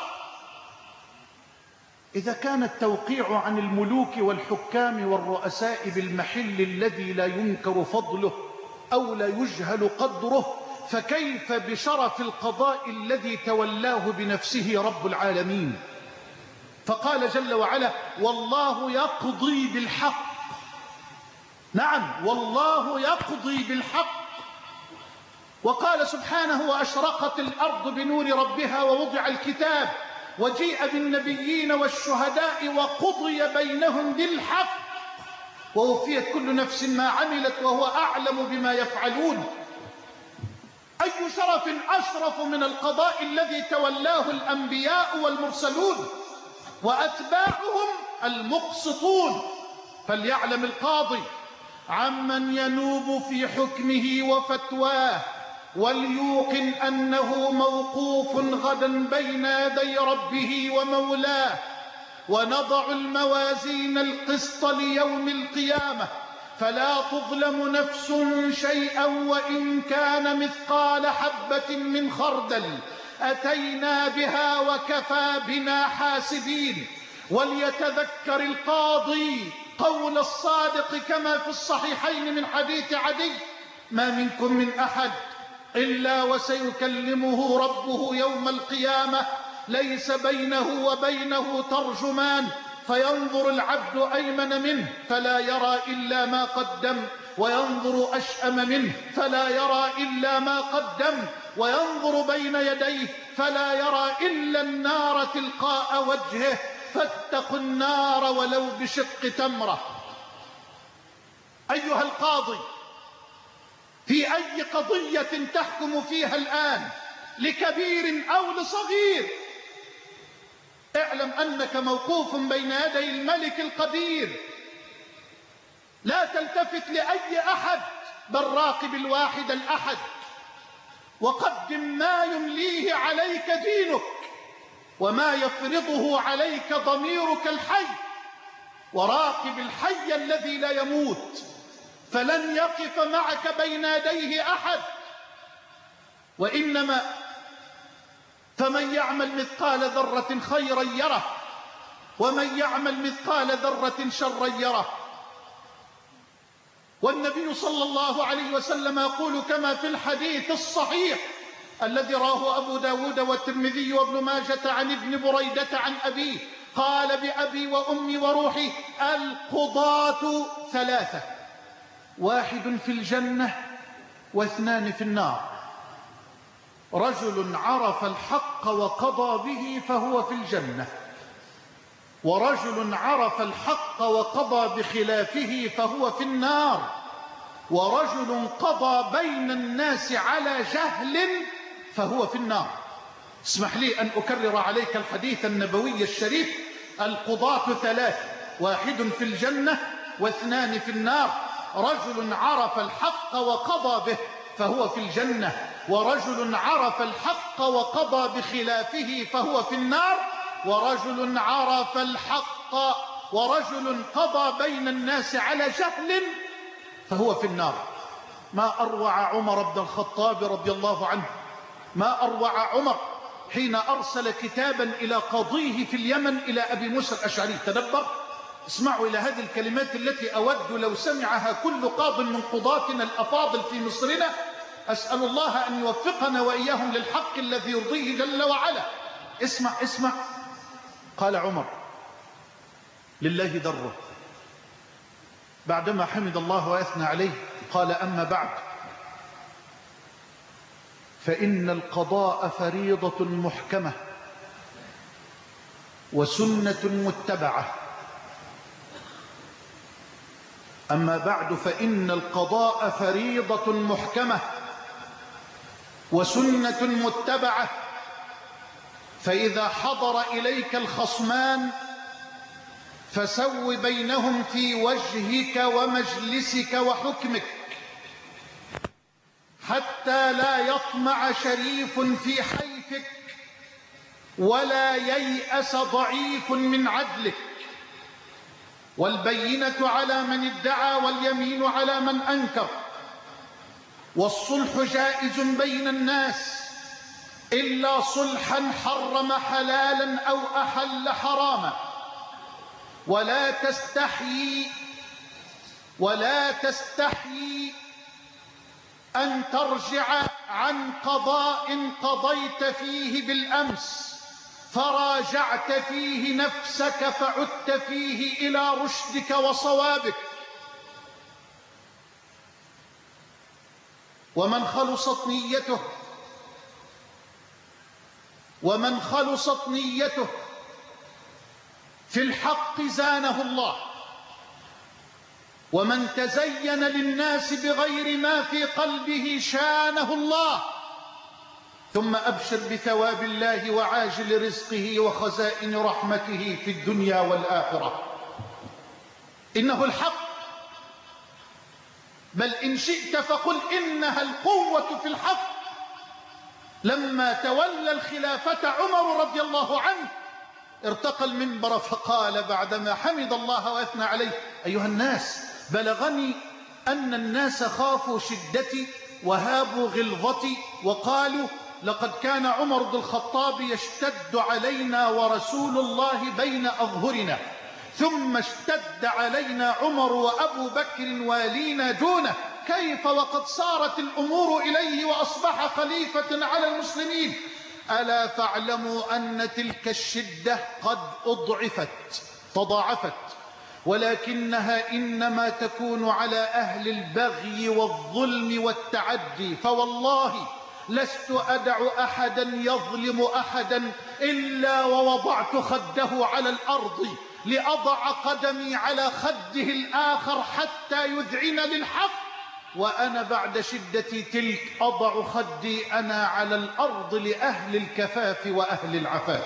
إذا كان التوقيع عن الملوك والحكام والرؤساء بالمحل الذي لا ينكر فضله أو لا يجهل قدره، فكيف بشرف القضاء الذي تولاه بنفسه رب العالمين؟ فقال جل وعلا: والله يقضي بالحق. نعم، والله يقضي بالحق. وقال سبحانه: وأشرقت الأرض بنور ربها ووضع الكتاب وجيء بالنبيين والشهداء وقضي بينهم بالحق ووفيت كل نفس ما عملت وهو أعلم بما يفعلون. أي شرف أشرف من القضاء الذي تولاه الأنبياء والمرسلون وأتباعهم المقسطون. فليعلم القاضي عمن ينوب في حكمه وفتواه، وليوقن أنه موقوف غدا بين يدي ربه ومولاه. ونضع الموازين القسط ليوم القيامة فلا تظلم نفس شيئا وإن كان مثقال حبة من خردل أتينا بها وكفى بنا حاسبين. وليتذكر القاضي قول الصادق كما في الصحيحين من حديث عدي: ما منكم من أحد إلا وسيكلمه ربه يوم القيامة ليس بينه وبينه ترجمان، فينظر العبد أيمن منه فلا يرى إلا ما قدم، وينظر أشأم منه فلا يرى إلا ما قدم، وينظر بين يديه فلا يرى إلا النار تلقاء وجهه، فاتقوا النار ولو بشق تمرة. أيها القاضي، في أي قضية تحكم فيها الآن لكبير أو لصغير، اعلم أنك موقوف بين يدي الملك القدير. لا تلتفت لأي أحد، بل راقب الواحد الأحد، وقدم ما يمليه عليك دينك وما يفرضه عليك ضميرك الحي، وراقب الحي الذي لا يموت، فلن يقف معك بين يديه أحد. وإنما فمن يعمل مثقال ذرة خيرا يره ومن يعمل مثقال ذرة شرا يره. والنبي صلى الله عليه وسلم يقول كما في الحديث الصحيح الذي رواه أبو داود والترمذي وابن ماجة عن ابن بريدة عن أبيه قال: بأبي وأمي وروحي القضاة ثلاثة، واحد في الجنة واثنان في النار. رجل عرف الحق وقضى به فهو في الجنة، ورجل عرف الحق وقضى بخلافه فهو في النار، ورجل قضى بين الناس على جهل فهو في النار. اسمح لي أن أكرر عليك الحديث النبوي الشريف: القضاة ثلاثة، واحد في الجنة واثنان في النار. رجل عرف الحق وقضى به فهو في الجنة، ورجل عرف الحق وقضى بخلافه فهو في النار، ورجل عرف الحق ورجل قضى بين الناس على جهل فهو في النار. ما أروع عمر بن الخطاب رضي الله عنه، ما أروع عمر حين أرسل كتابا إلى قاضيه في اليمن إلى أبي موسى الأشعري. تدبر، اسمعوا إلى هذه الكلمات التي أود لو سمعها كل قاض من قضاتنا الأفاضل في مصرنا. أسأل الله أن يوفقنا وإياهم للحق الذي يرضيه جل وعلا. اسمع اسمع. قال عمر لله دره بعدما حمد الله وأثنى عليه، قال: أما بعد، فإن القضاء فريضة محكمة وسنة متبعة. أما بعد، فإن القضاء فريضة محكمة وسنة متبعة. فإذا حضر إليك الخصمان فسو بينهم في وجهك ومجلسك وحكمك، حتى لا يطمع شريف في حيفك ولا ييأس ضعيف من عدلك. والبينة على من ادعى واليمين على من أنكر. والصلح جائز بين الناس إلا صلحا حرم حلالا أو أحل حراما. ولا تستحيي أن ترجع عن قضاء قضيت فيه بالأمس فراجعت فيه نفسك فعدت فيه إلى رشدك وصوابك. ومن خلصت نيته في الحق زانه الله. ومن تزين للناس بغير ما في قلبه شانه الله. ثم أبشر بثواب الله وعاجل رزقه وخزائن رحمته في الدنيا والآخرة. إنه الحق، بل إن شئت فقل إنها القوة في الحق. لما تولى الخلافة عمر رضي الله عنه ارتقى المنبر فقال بعدما حمد الله وأثنى عليه: أيها الناس، بلغني أن الناس خافوا شدتي وهابوا غلظتي وقالوا لقد كان عمر بن الخطاب يشتد علينا ورسول الله بين أظهرنا، ثم اشتد علينا عمر وأبو بكر والينا دونه، كيف وقد صارت الأمور إليه وأصبح خليفة على المسلمين؟ ألا فاعلموا أن تلك الشدة قد تضاعفت، ولكنها إنما تكون على أهل البغي والظلم والتعدي. فوالله لست أدع أحدا يظلم أحدا إلا ووضعت خده على الأرض لأضع قدمي على خده الآخر حتى يذعن للحق، وأنا بعد شدتي تلك أضع خدي أنا على الأرض لأهل الكفاف وأهل العفاف.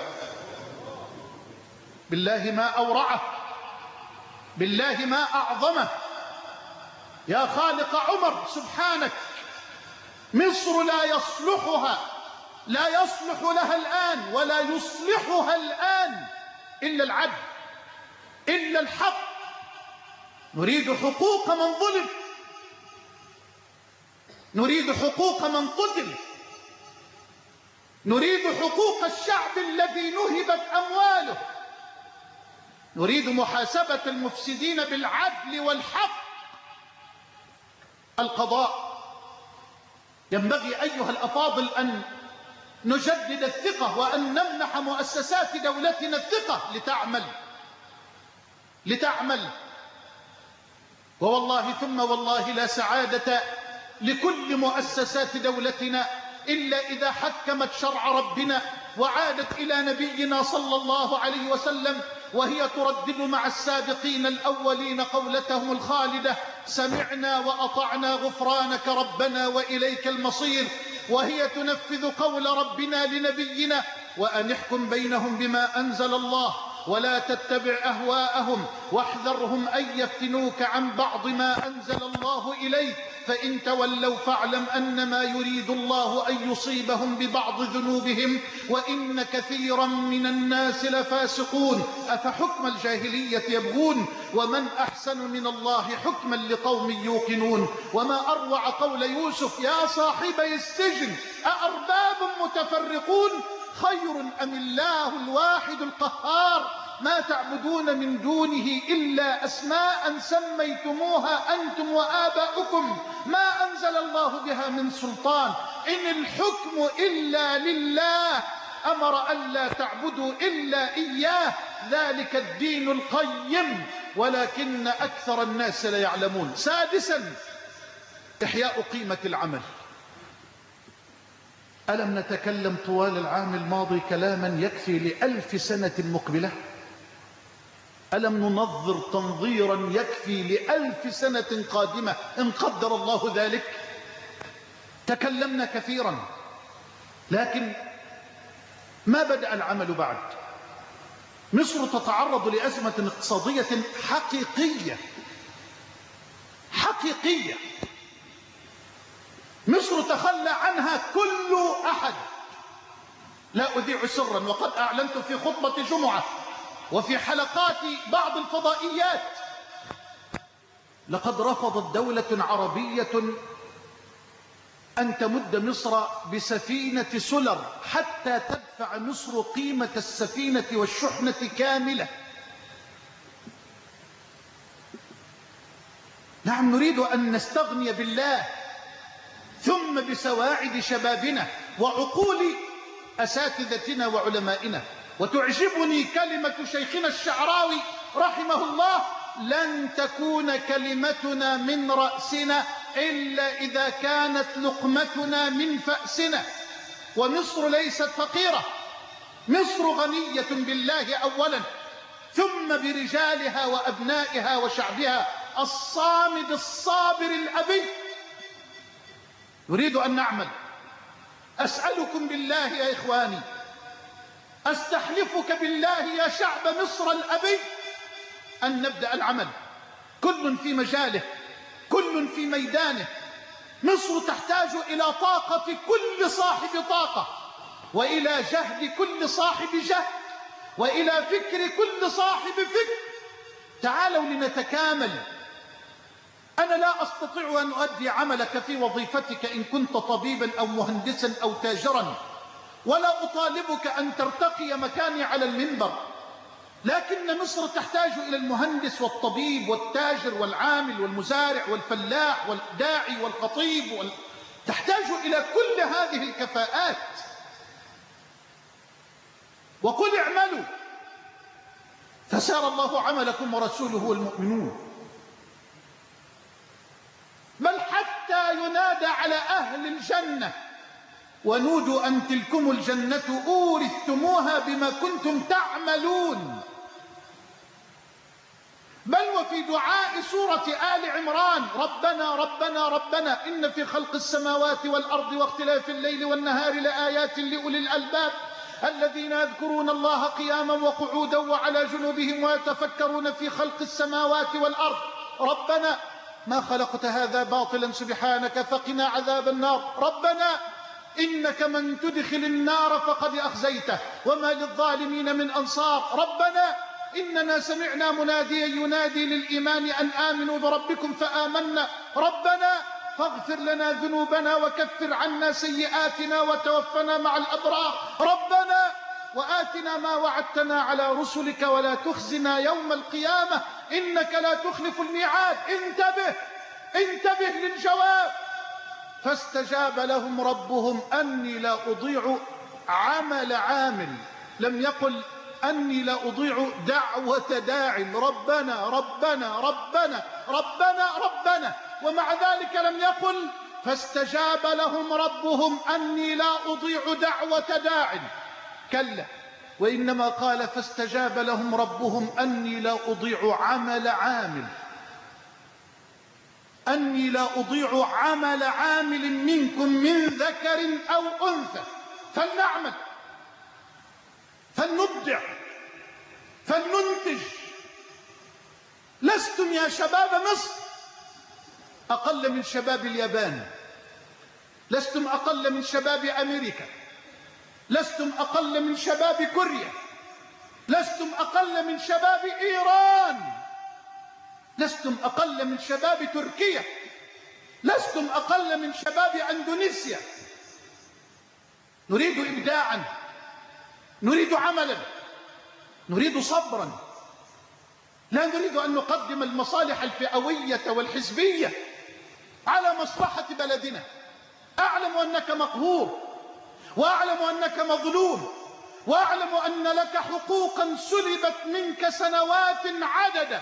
بالله ما أورعه، بالله ما أعظمه. يا خالق عمر سبحانك، مصر لا يصلح لها الآن ولا يصلحها الآن إلا العدل، إلا الحق. نريد حقوق من ظلم، نريد حقوق من قتل، نريد حقوق الشعب الذي نهبت أمواله، نريد محاسبة المفسدين بالعدل والحق. القضاء ينبغي أيها الأفاضل أن نجدد الثقة وأن نمنح مؤسسات دولتنا الثقة لتعمل. ووالله ثم والله لا سعادة لكل مؤسسات دولتنا إلا إذا حكمت شرع ربنا وعادت إلى نبينا صلى الله عليه وسلم، وهي تردد مع السابقين الأولين قولتهم الخالدة: سمعنا وأطعنا غفرانك ربنا وإليك المصير. وهي تنفذ قول ربنا لنبينا: وأن احكم بينهم بما أنزل الله ولا تتبع أهواءهم واحذرهم أن يفتنوك عن بعض ما أنزل الله إليك، فإن تولوا فاعلم أنما يريد الله أن يصيبهم ببعض ذنوبهم وإن كثيرا من الناس لفاسقون. أفحكم الجاهلية يبغون ومن أحسن من الله حكما لقوم يوقنون. وما أروع قول يوسف: يا صاحبي السجن أأرباب متفرقون خير أم الله الواحد القهار ما تعبدون من دونه إلا أسماء سميتموها أنتم وآباؤكم ما أنزل الله بها من سلطان إن الحكم إلا لله أمر ألا تعبدوا إلا إياه ذلك الدين القيم ولكن أكثر الناس لا يعلمون. سادسا، إحياء قيمة العمل. ألم نتكلم طوال العام الماضي كلاما يكفي ل1000 سنة مقبلة؟ ألم ننظر تنظيرا يكفي ل1000 سنة قادمة إن قدر الله ذلك؟ تكلمنا كثيرا، لكن ما بدأ العمل بعد. مصر تتعرض لأزمة اقتصادية حقيقية مصر تخلى عنها كل أحد. لا أذيع سرا، وقد أعلنت في خطبة جمعة وفي حلقات بعض الفضائيات، لقد رفضت دولة عربية أن تمد مصر بسفينة سلر حتى تدفع مصر قيمة السفينة والشحنة كاملة. نعم، نريد أن نستغني بالله ثم بسواعد شبابنا وعقول أساتذتنا وعلمائنا. وتعجبني كلمة شيخنا الشعراوي رحمه الله: لن تكون كلمتنا من رأسنا إلا إذا كانت لقمتنا من فأسنا. ومصر ليست فقيرة، مصر غنية بالله أولا، ثم برجالها وأبنائها وشعبها الصامد الصابر الأبي. نريد أن نعمل. أسألكم بالله يا إخواني، أستحلفك بالله يا شعب مصر الأبي، أن نبدأ العمل، كل في مجاله، كل في ميدانه. مصر تحتاج إلى طاقة كل صاحب طاقة، وإلى جهد كل صاحب جهد، وإلى فكر كل صاحب فكر. تعالوا لنتكامل. أنا لا أستطيع أن أؤدي عملك في وظيفتك إن كنت طبيبا أو مهندسا أو تاجرا، ولا أطالبك أن ترتقي مكاني على المنبر، لكن مصر تحتاج إلى المهندس والطبيب والتاجر والعامل والمزارع والفلاح والداعي والخطيب تحتاج إلى كل هذه الكفاءات. وقل اعملوا فسار الله عملكم ورسوله والمؤمنون. بل حتى ينادى على أهل الجنة: ونودوا أن تلكم الجنة أورثتموها بما كنتم تعملون. بل وفي دعاء سورة آل عمران: ربنا ربنا ربنا إن في خلق السماوات والأرض واختلاف الليل والنهار لآيات لأولي الألباب الذين يذكرون الله قياما وقعودا وعلى جنوبهم ويتفكرون في خلق السماوات والأرض ربنا ما خلقت هذا باطلا سبحانك فقنا عذاب النار. ربنا إنك من تدخل النار فقد أخزيته وما للظالمين من أنصار. ربنا إننا سمعنا مناديا ينادي للإيمان أن آمنوا بربكم فآمنا. ربنا فاغفر لنا ذنوبنا وكفر عنا سيئاتنا وتوفنا مع الأبرار. ربنا وآتنا ما وعدتنا على رسلك ولا تخزنا يوم القيامة إنك لا تخلف الميعاد. انتبه للجواب. فاستجاب لهم ربهم أني لا أضيع عمل عامل. لم يقل أني لا أضيع دعوة داع. ربنا ربنا ربنا ربنا ربنا. ومع ذلك لم يقل فاستجاب لهم ربهم أني لا أضيع دعوة داع، كلا، وإنما قال فاستجاب لهم ربهم أني لا أضيع عمل عامل. أني لا أضيع عمل عامل منكم من ذكر أو أنثى. فلنعمل، فلنبدع، فلننتج. لستم يا شباب مصر أقل من شباب اليابان، لستم أقل من شباب أمريكا، لستم أقل من شباب كوريا، لستم أقل من شباب إيران، لستم أقل من شباب تركيا، لستم أقل من شباب أندونيسيا. نريد إبداعا، نريد عملا، نريد صبرا. لا نريد أن نقدم المصالح الفئوية والحزبية على مصلحة بلدنا. أعلم أنك مقهور، وأعلم أنك مظلوم، وأعلم أن لك حقوقا سلبت منك سنوات عددة،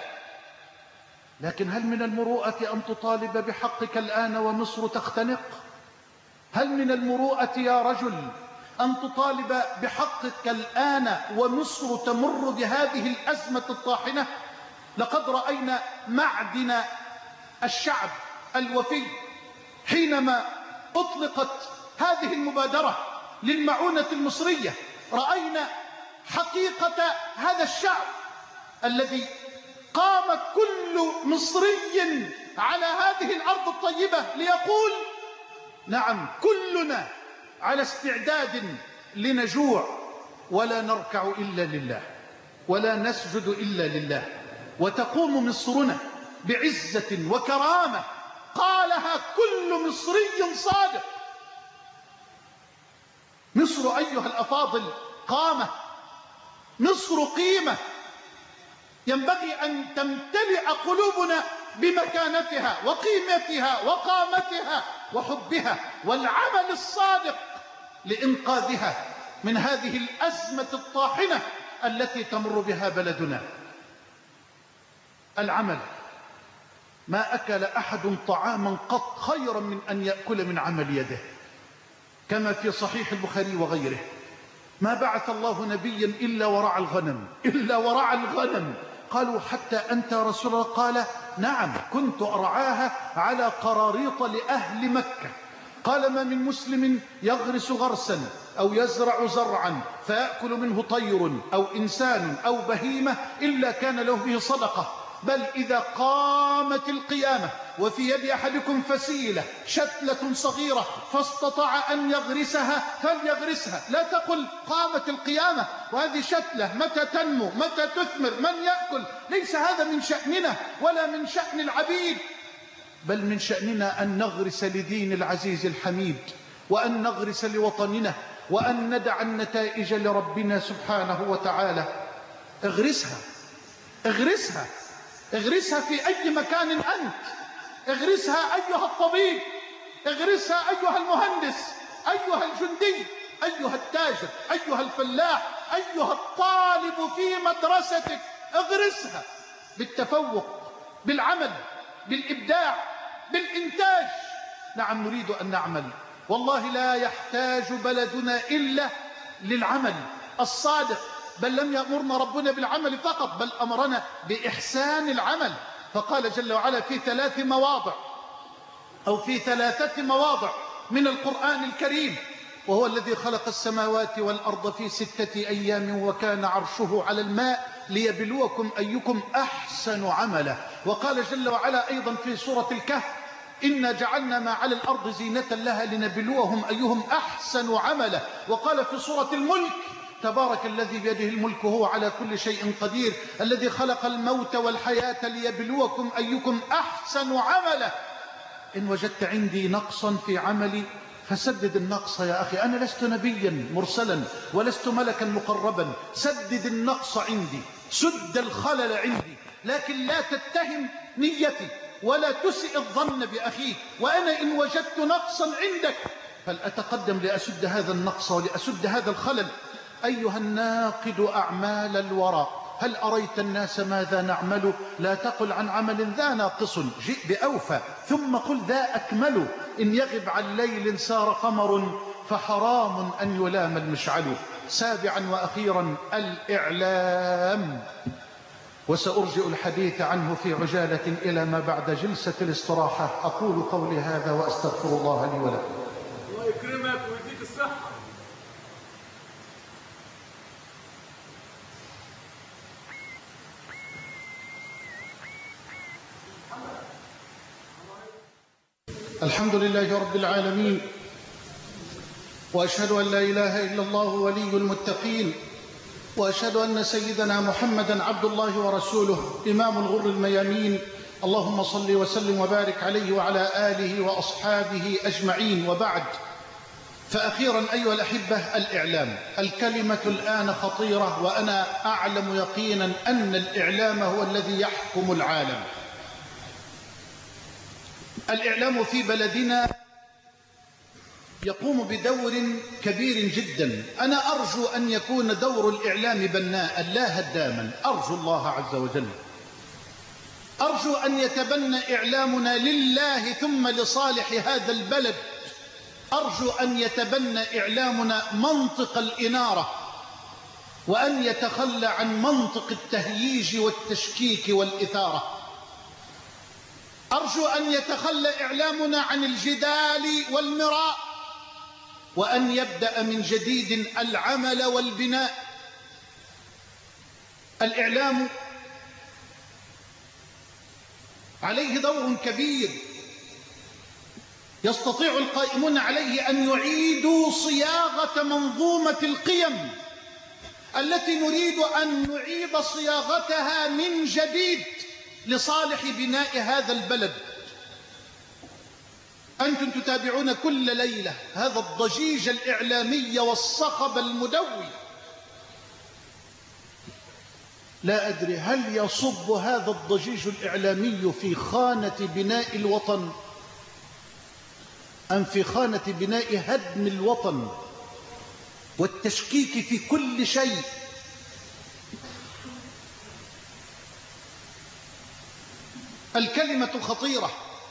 لكن هل من المروءة أن تطالب بحقك الآن ومصر تختنق؟ هل من المروءة يا رجل أن تطالب بحقك الآن ومصر تمر بهذه الأزمة الطاحنة؟ لقد رأينا معدن الشعب الوفي حينما أطلقت هذه المبادرة للمعونة المصرية. رأينا حقيقة هذا الشعب الذي قام كل مصري على هذه الأرض الطيبة ليقول نعم كلنا على استعداد لنجوع ولا نركع إلا لله ولا نسجد إلا لله، وتقوم مصرنا بعزة وكرامة قالها كل مصري صادق. مصر أيها الأفاضل قامة، مصر قيمة، ينبغي أن تمتلئ قلوبنا بمكانتها وقيمتها وقامتها وحبها والعمل الصادق لإنقاذها من هذه الأزمة الطاحنة التي تمر بها بلدنا. العمل، ما أكل أحد طعاما قط خيرا من أن يأكل من عمل يده، كما في صحيح البخاري وغيره. ما بعث الله نبيا إلا ورعى الغنم، إلا ورعى الغنم. قالوا حتى أنت يا رسول الله؟ قال نعم، كنت أرعاها على قراريط لأهل مكة. قال ما من مسلم يغرس غرسا أو يزرع زرعا فيأكل منه طير أو إنسان أو بهيمة إلا كان له به صدقة، بل إذا قامت القيامة وفي يد أحدكم فسيلة شتلة صغيرة فاستطاع أن يغرسها فليغرسها. لا تقل قامت القيامة وهذه شتلة، متى تنمو متى تثمر من يأكل؟ ليس هذا من شأننا ولا من شأن العبيد، بل من شأننا أن نغرس لدين العزيز الحميد، وأن نغرس لوطننا، وأن ندع النتائج لربنا سبحانه وتعالى. اغرسها، اغرسها، اغرسها في أي مكان أنت، اغرسها أيها الطبيب، اغرسها أيها المهندس، أيها الجندي، أيها التاجر، أيها الفلاح، أيها الطالب في مدرستك، اغرسها بالتفوق، بالعمل، بالإبداع، بالإنتاج. نعم نريد أن نعمل، والله لا يحتاج بلدنا إلا للعمل الصادق، بل لم يأمرنا ربنا بالعمل فقط، بل أمرنا بإحسان العمل. فقال جل وعلا في 3 مواضع أو في 3 مواضع من القرآن الكريم: وهو الذي خلق السماوات والأرض في 6 أيام وكان عرشه على الماء ليبلوكم أيكم أحسن عملا. وقال جل وعلا أيضا في سورة الكهف: إنا جعلنا ما على الأرض زينة لها لنبلوهم أيهم أحسن عملا. وقال في سورة الملك: تبارك الذي بيده الملك وهو على كل شيء قدير الذي خلق الموت والحياة ليبلوكم أيكم أحسن عملا. إن وجدت عندي نقصا في عملي فسدد النقص يا أخي، أنا لست نبيا مرسلا ولست ملكا مقربا، سدد النقص عندي، سد الخلل عندي، لكن لا تتهم نيتي ولا تسئ الظن بأخيك. وأنا إن وجدت نقصا عندك فلأتقدم لأسد هذا النقص ولأسد هذا الخلل. أيها الناقد أعمال الورى، هل أريت الناس ماذا نعمل؟ لا تقل عن عمل ذا ناقص، جئ بأوفى، ثم قل ذا أكمل. إن يغب عن ليل سار قمر فحرام أن يلام المشعل. 7 وأخيرا الإعلام، وسأرجئ الحديث عنه في عجالة إلى ما بعد جلسة الاستراحة. أقول قولي هذا وأستغفر الله لي ولكم. الله يكرمك ويديك الصحة. الحمد لله رب العالمين، وأشهد أن لا إله إلا الله ولي المتقين، وأشهد أن سيدنا محمدا عبد الله ورسوله إمام الغر الميامين. اللهم صل وسلم وبارك عليه وعلى آله وأصحابه أجمعين، وبعد. فأخيرا أيها الأحبة، الإعلام، الكلمة الآن خطيرة، وأنا أعلم يقينا أن الإعلام هو الذي يحكم العالم. الإعلام في بلدنا يقوم بدور كبير جدا. أنا أرجو أن يكون دور الإعلام بناء لا هداما، أرجو الله عز وجل، أرجو أن يتبنى إعلامنا لله ثم لصالح هذا البلد. أرجو أن يتبنى إعلامنا منطق الإنارة، وأن يتخلى عن منطق التهييج والتشكيك والإثارة. أرجو أن يتخلى إعلامنا عن الجدال والمراء، وأن يبدأ من جديد العمل والبناء. الإعلام عليه دور كبير، يستطيع القائمون عليه أن يعيدوا صياغة منظومة القيم التي نريد أن نعيد صياغتها من جديد لصالح بناء هذا البلد. أنتم تتابعون كل ليلة هذا الضجيج الإعلامي والصخب المدوي. لا أدري هل يصب هذا الضجيج الإعلامي في خانة بناء الوطن أم في خانة بناء هدم الوطن والتشكيك في كل شيء. الكلمة خطيرة،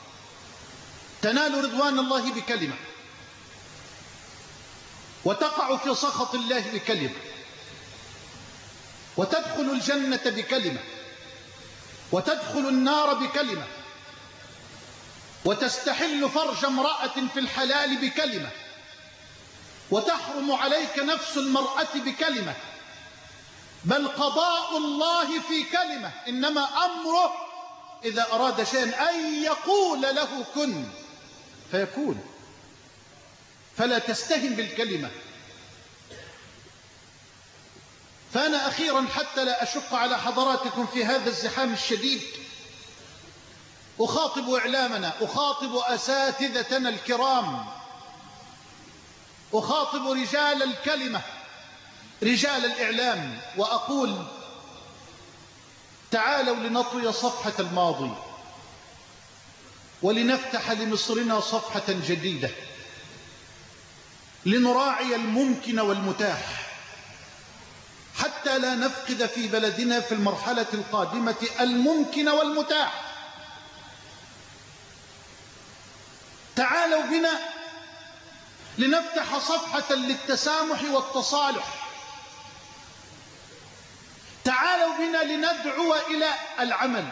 تنال رضوان الله بكلمة، وتقع في سخط الله بكلمة، وتدخل الجنة بكلمة، وتدخل النار بكلمة، وتستحل فرج امرأة في الحلال بكلمة، وتحرم عليك نفس المرأة بكلمة. بل قضاء الله في كلمة، إنما أمره إذا أراد شيئا أن يقول له كن فيكون. فلا تستهن بالكلمة. فأنا أخيرا حتى لا أشق على حضراتكم في هذا الزحام الشديد أخاطب إعلامنا، أخاطب أساتذتنا الكرام، أخاطب رجال الكلمة، رجال الإعلام، وأقول: تعالوا لنطوي صفحة الماضي، ولنفتح لمصرنا صفحة جديدة، لنراعي الممكن والمتاح، حتى لا نفقد في بلدنا في المرحلة القادمة الممكن والمتاح. تعالوا بنا لنفتح صفحة للتسامح والتصالح. تعالوا بنا لندعو إلى العمل.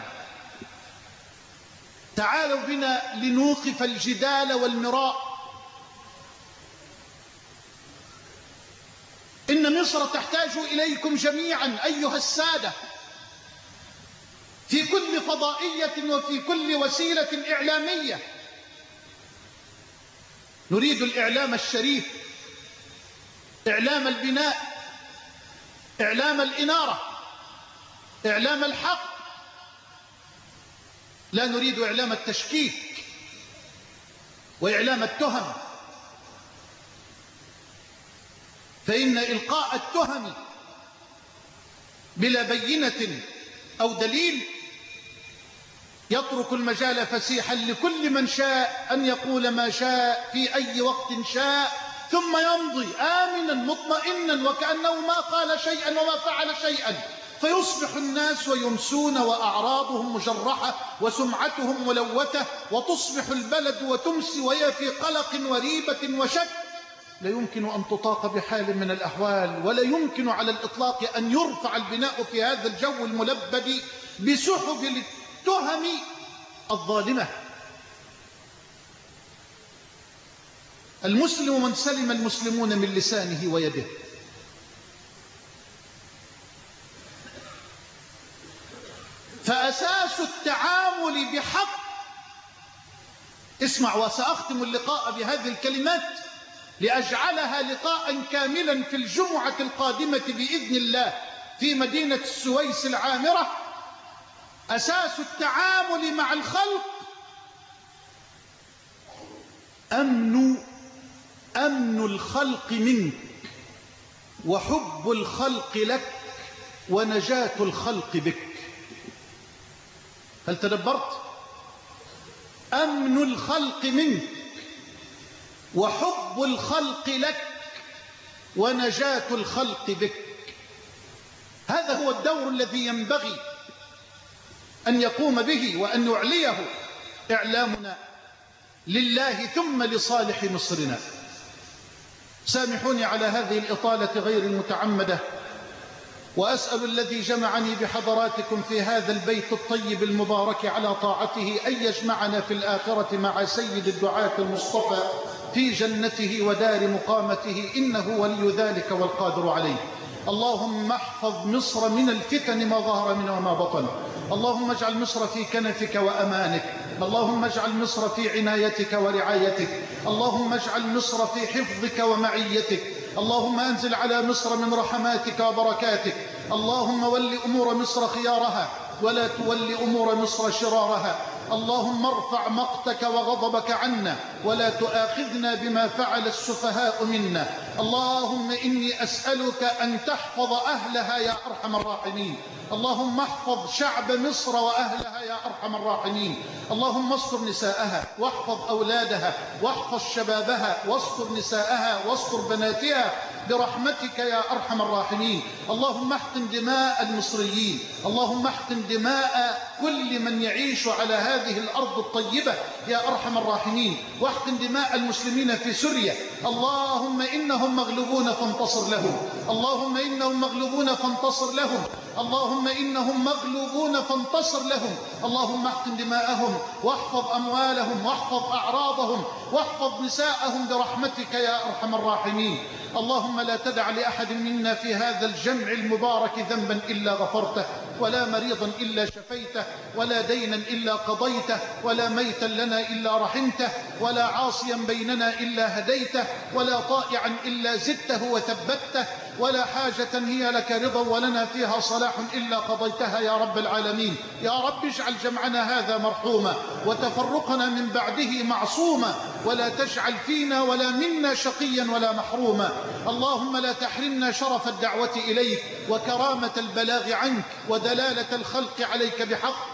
تعالوا بنا لنوقف الجدال والمراء. إن مصر تحتاج إليكم جميعا أيها السادة، في كل فضائية وفي كل وسيلة إعلامية. نريد الإعلام الشريف، إعلام البناء، إعلام الإنارة، إعلام الحق. لا نريد إعلام التشكيك وإعلام التهم، فإن إلقاء التهم بلا بينة أو دليل يترك المجال فسيحا لكل من شاء أن يقول ما شاء في أي وقت شاء، ثم يمضي آمنا مطمئنا وكأنه ما قال شيئا وما فعل شيئا، فيصبح الناس ويمسون وأعراضهم مجرحة وسمعتهم ملوثة، وتصبح البلد وتمسي وهي في قلق وريبة وشك. لا يمكن أن تطاق بحال من الأحوال، ولا يمكن على الإطلاق أن يرفع البناء في هذا الجو الملبد بسحب التهم الظالمة. المسلم من سلم المسلمون من لسانه ويده. فأساس التعامل بحق، اسمع وسأختم اللقاء بهذه الكلمات لأجعلها لقاء كاملا في الجمعة القادمة بإذن الله في مدينة السويس العامرة. أساس التعامل مع الخلق أمن الخلق منك، وحب الخلق لك، ونجاة الخلق بك. هل تدبرت؟ أمن الخلق منك، وحب الخلق لك، ونجاة الخلق بك. هذا هو الدور الذي ينبغي أن يقوم به وأن يعليه إعلامنا لله ثم لصالح مصرنا. سامحوني على هذه الإطالة غير المتعمدة، وأسأل الذي جمعني بحضراتكم في هذا البيت الطيب المبارك على طاعته أن يجمعنا في الآخرة مع سيد الدعاة المصطفى في جنته ودار مقامته، إنه ولي ذلك والقادر عليه. اللهم احفظ مصر من الفتن ما ظهر منها وما بطن. اللهم اجعل مصر في كنفك وأمانك. اللهم اجعل مصر في عنايتك ورعايتك. اللهم اجعل مصر في حفظك ومعيتك. اللهم أنزل على مصر من رحماتك وبركاتك. اللهم ول أمور مصر خيارها ولا تول أمور مصر شرارها. اللهم ارفع مقتك وغضبك عنا ولا تؤاخذنا بما فعل السفهاء منا. اللهم إني أسألك أن تحفظ أهلها يا أرحم الراحمين. اللهم احفظ شعب مصر وأهلها يا أرحم الراحمين. اللهم استر نساءها واحفظ أولادها واحفظ شبابها واستر نساءها واستر بناتها برحمتك يا أرحم الراحمين. اللهم احقن دماء المصريين. اللهم احقن دماء كل من يعيش على هذه الأرض الطيبة يا أرحم الراحمين، واحقن دماء المسلمين في سوريا. اللهم إنهم مغلوبون فانتصر لهم. اللهم إنهم مغلوبون فانتصر لهم. اللهم إنهم مغلوبون فانتصر لهم. اللهم احقن دماءهم واحفظ أموالهم واحفظ أعراضهم واحفظ نساءهم برحمتك يا أرحم الراحمين. اللهم لا تدع لأحد منا في هذا الجمع المبارك ذنبا إلا غفرته، ولا مريضا إلا شفيته، ولا دينا إلا قضيته، ولا ميتا لنا إلا رحمته، ولا عاصيا بيننا إلا هديته، ولا طائعا إلا زدته وثبته، ولا حاجة هي لك رضا ولنا فيها صلاح إلا قضيتها يا رب العالمين. يا رب اجعل جمعنا هذا مرحوما وتفرقنا من بعده معصوما، ولا تجعل فينا ولا منا شقيا ولا محروما. اللهم لا تحرمنا شرف الدعوة إليك وكرامة البلاغ عنك ودلالة الخلق عليك بحق.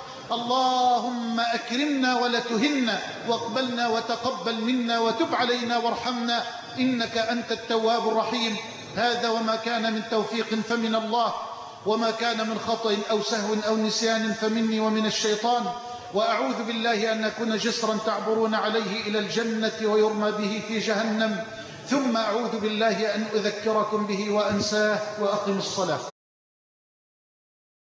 اللهم أكرمنا ولا تهنا، واقبلنا وتقبل منا وتب علينا وارحمنا، إنك أنت التواب الرحيم. هذا وما كان من توفيق فمن الله، وما كان من خطأ أو سهو أو نسيان فمني ومن الشيطان. وأعوذ بالله أن أكون جسرا تعبرون عليه إلى الجنة ويرمى به في جهنم، ثم أعوذ بالله أن أذكركم به وأنساه. وأقم الصلاة.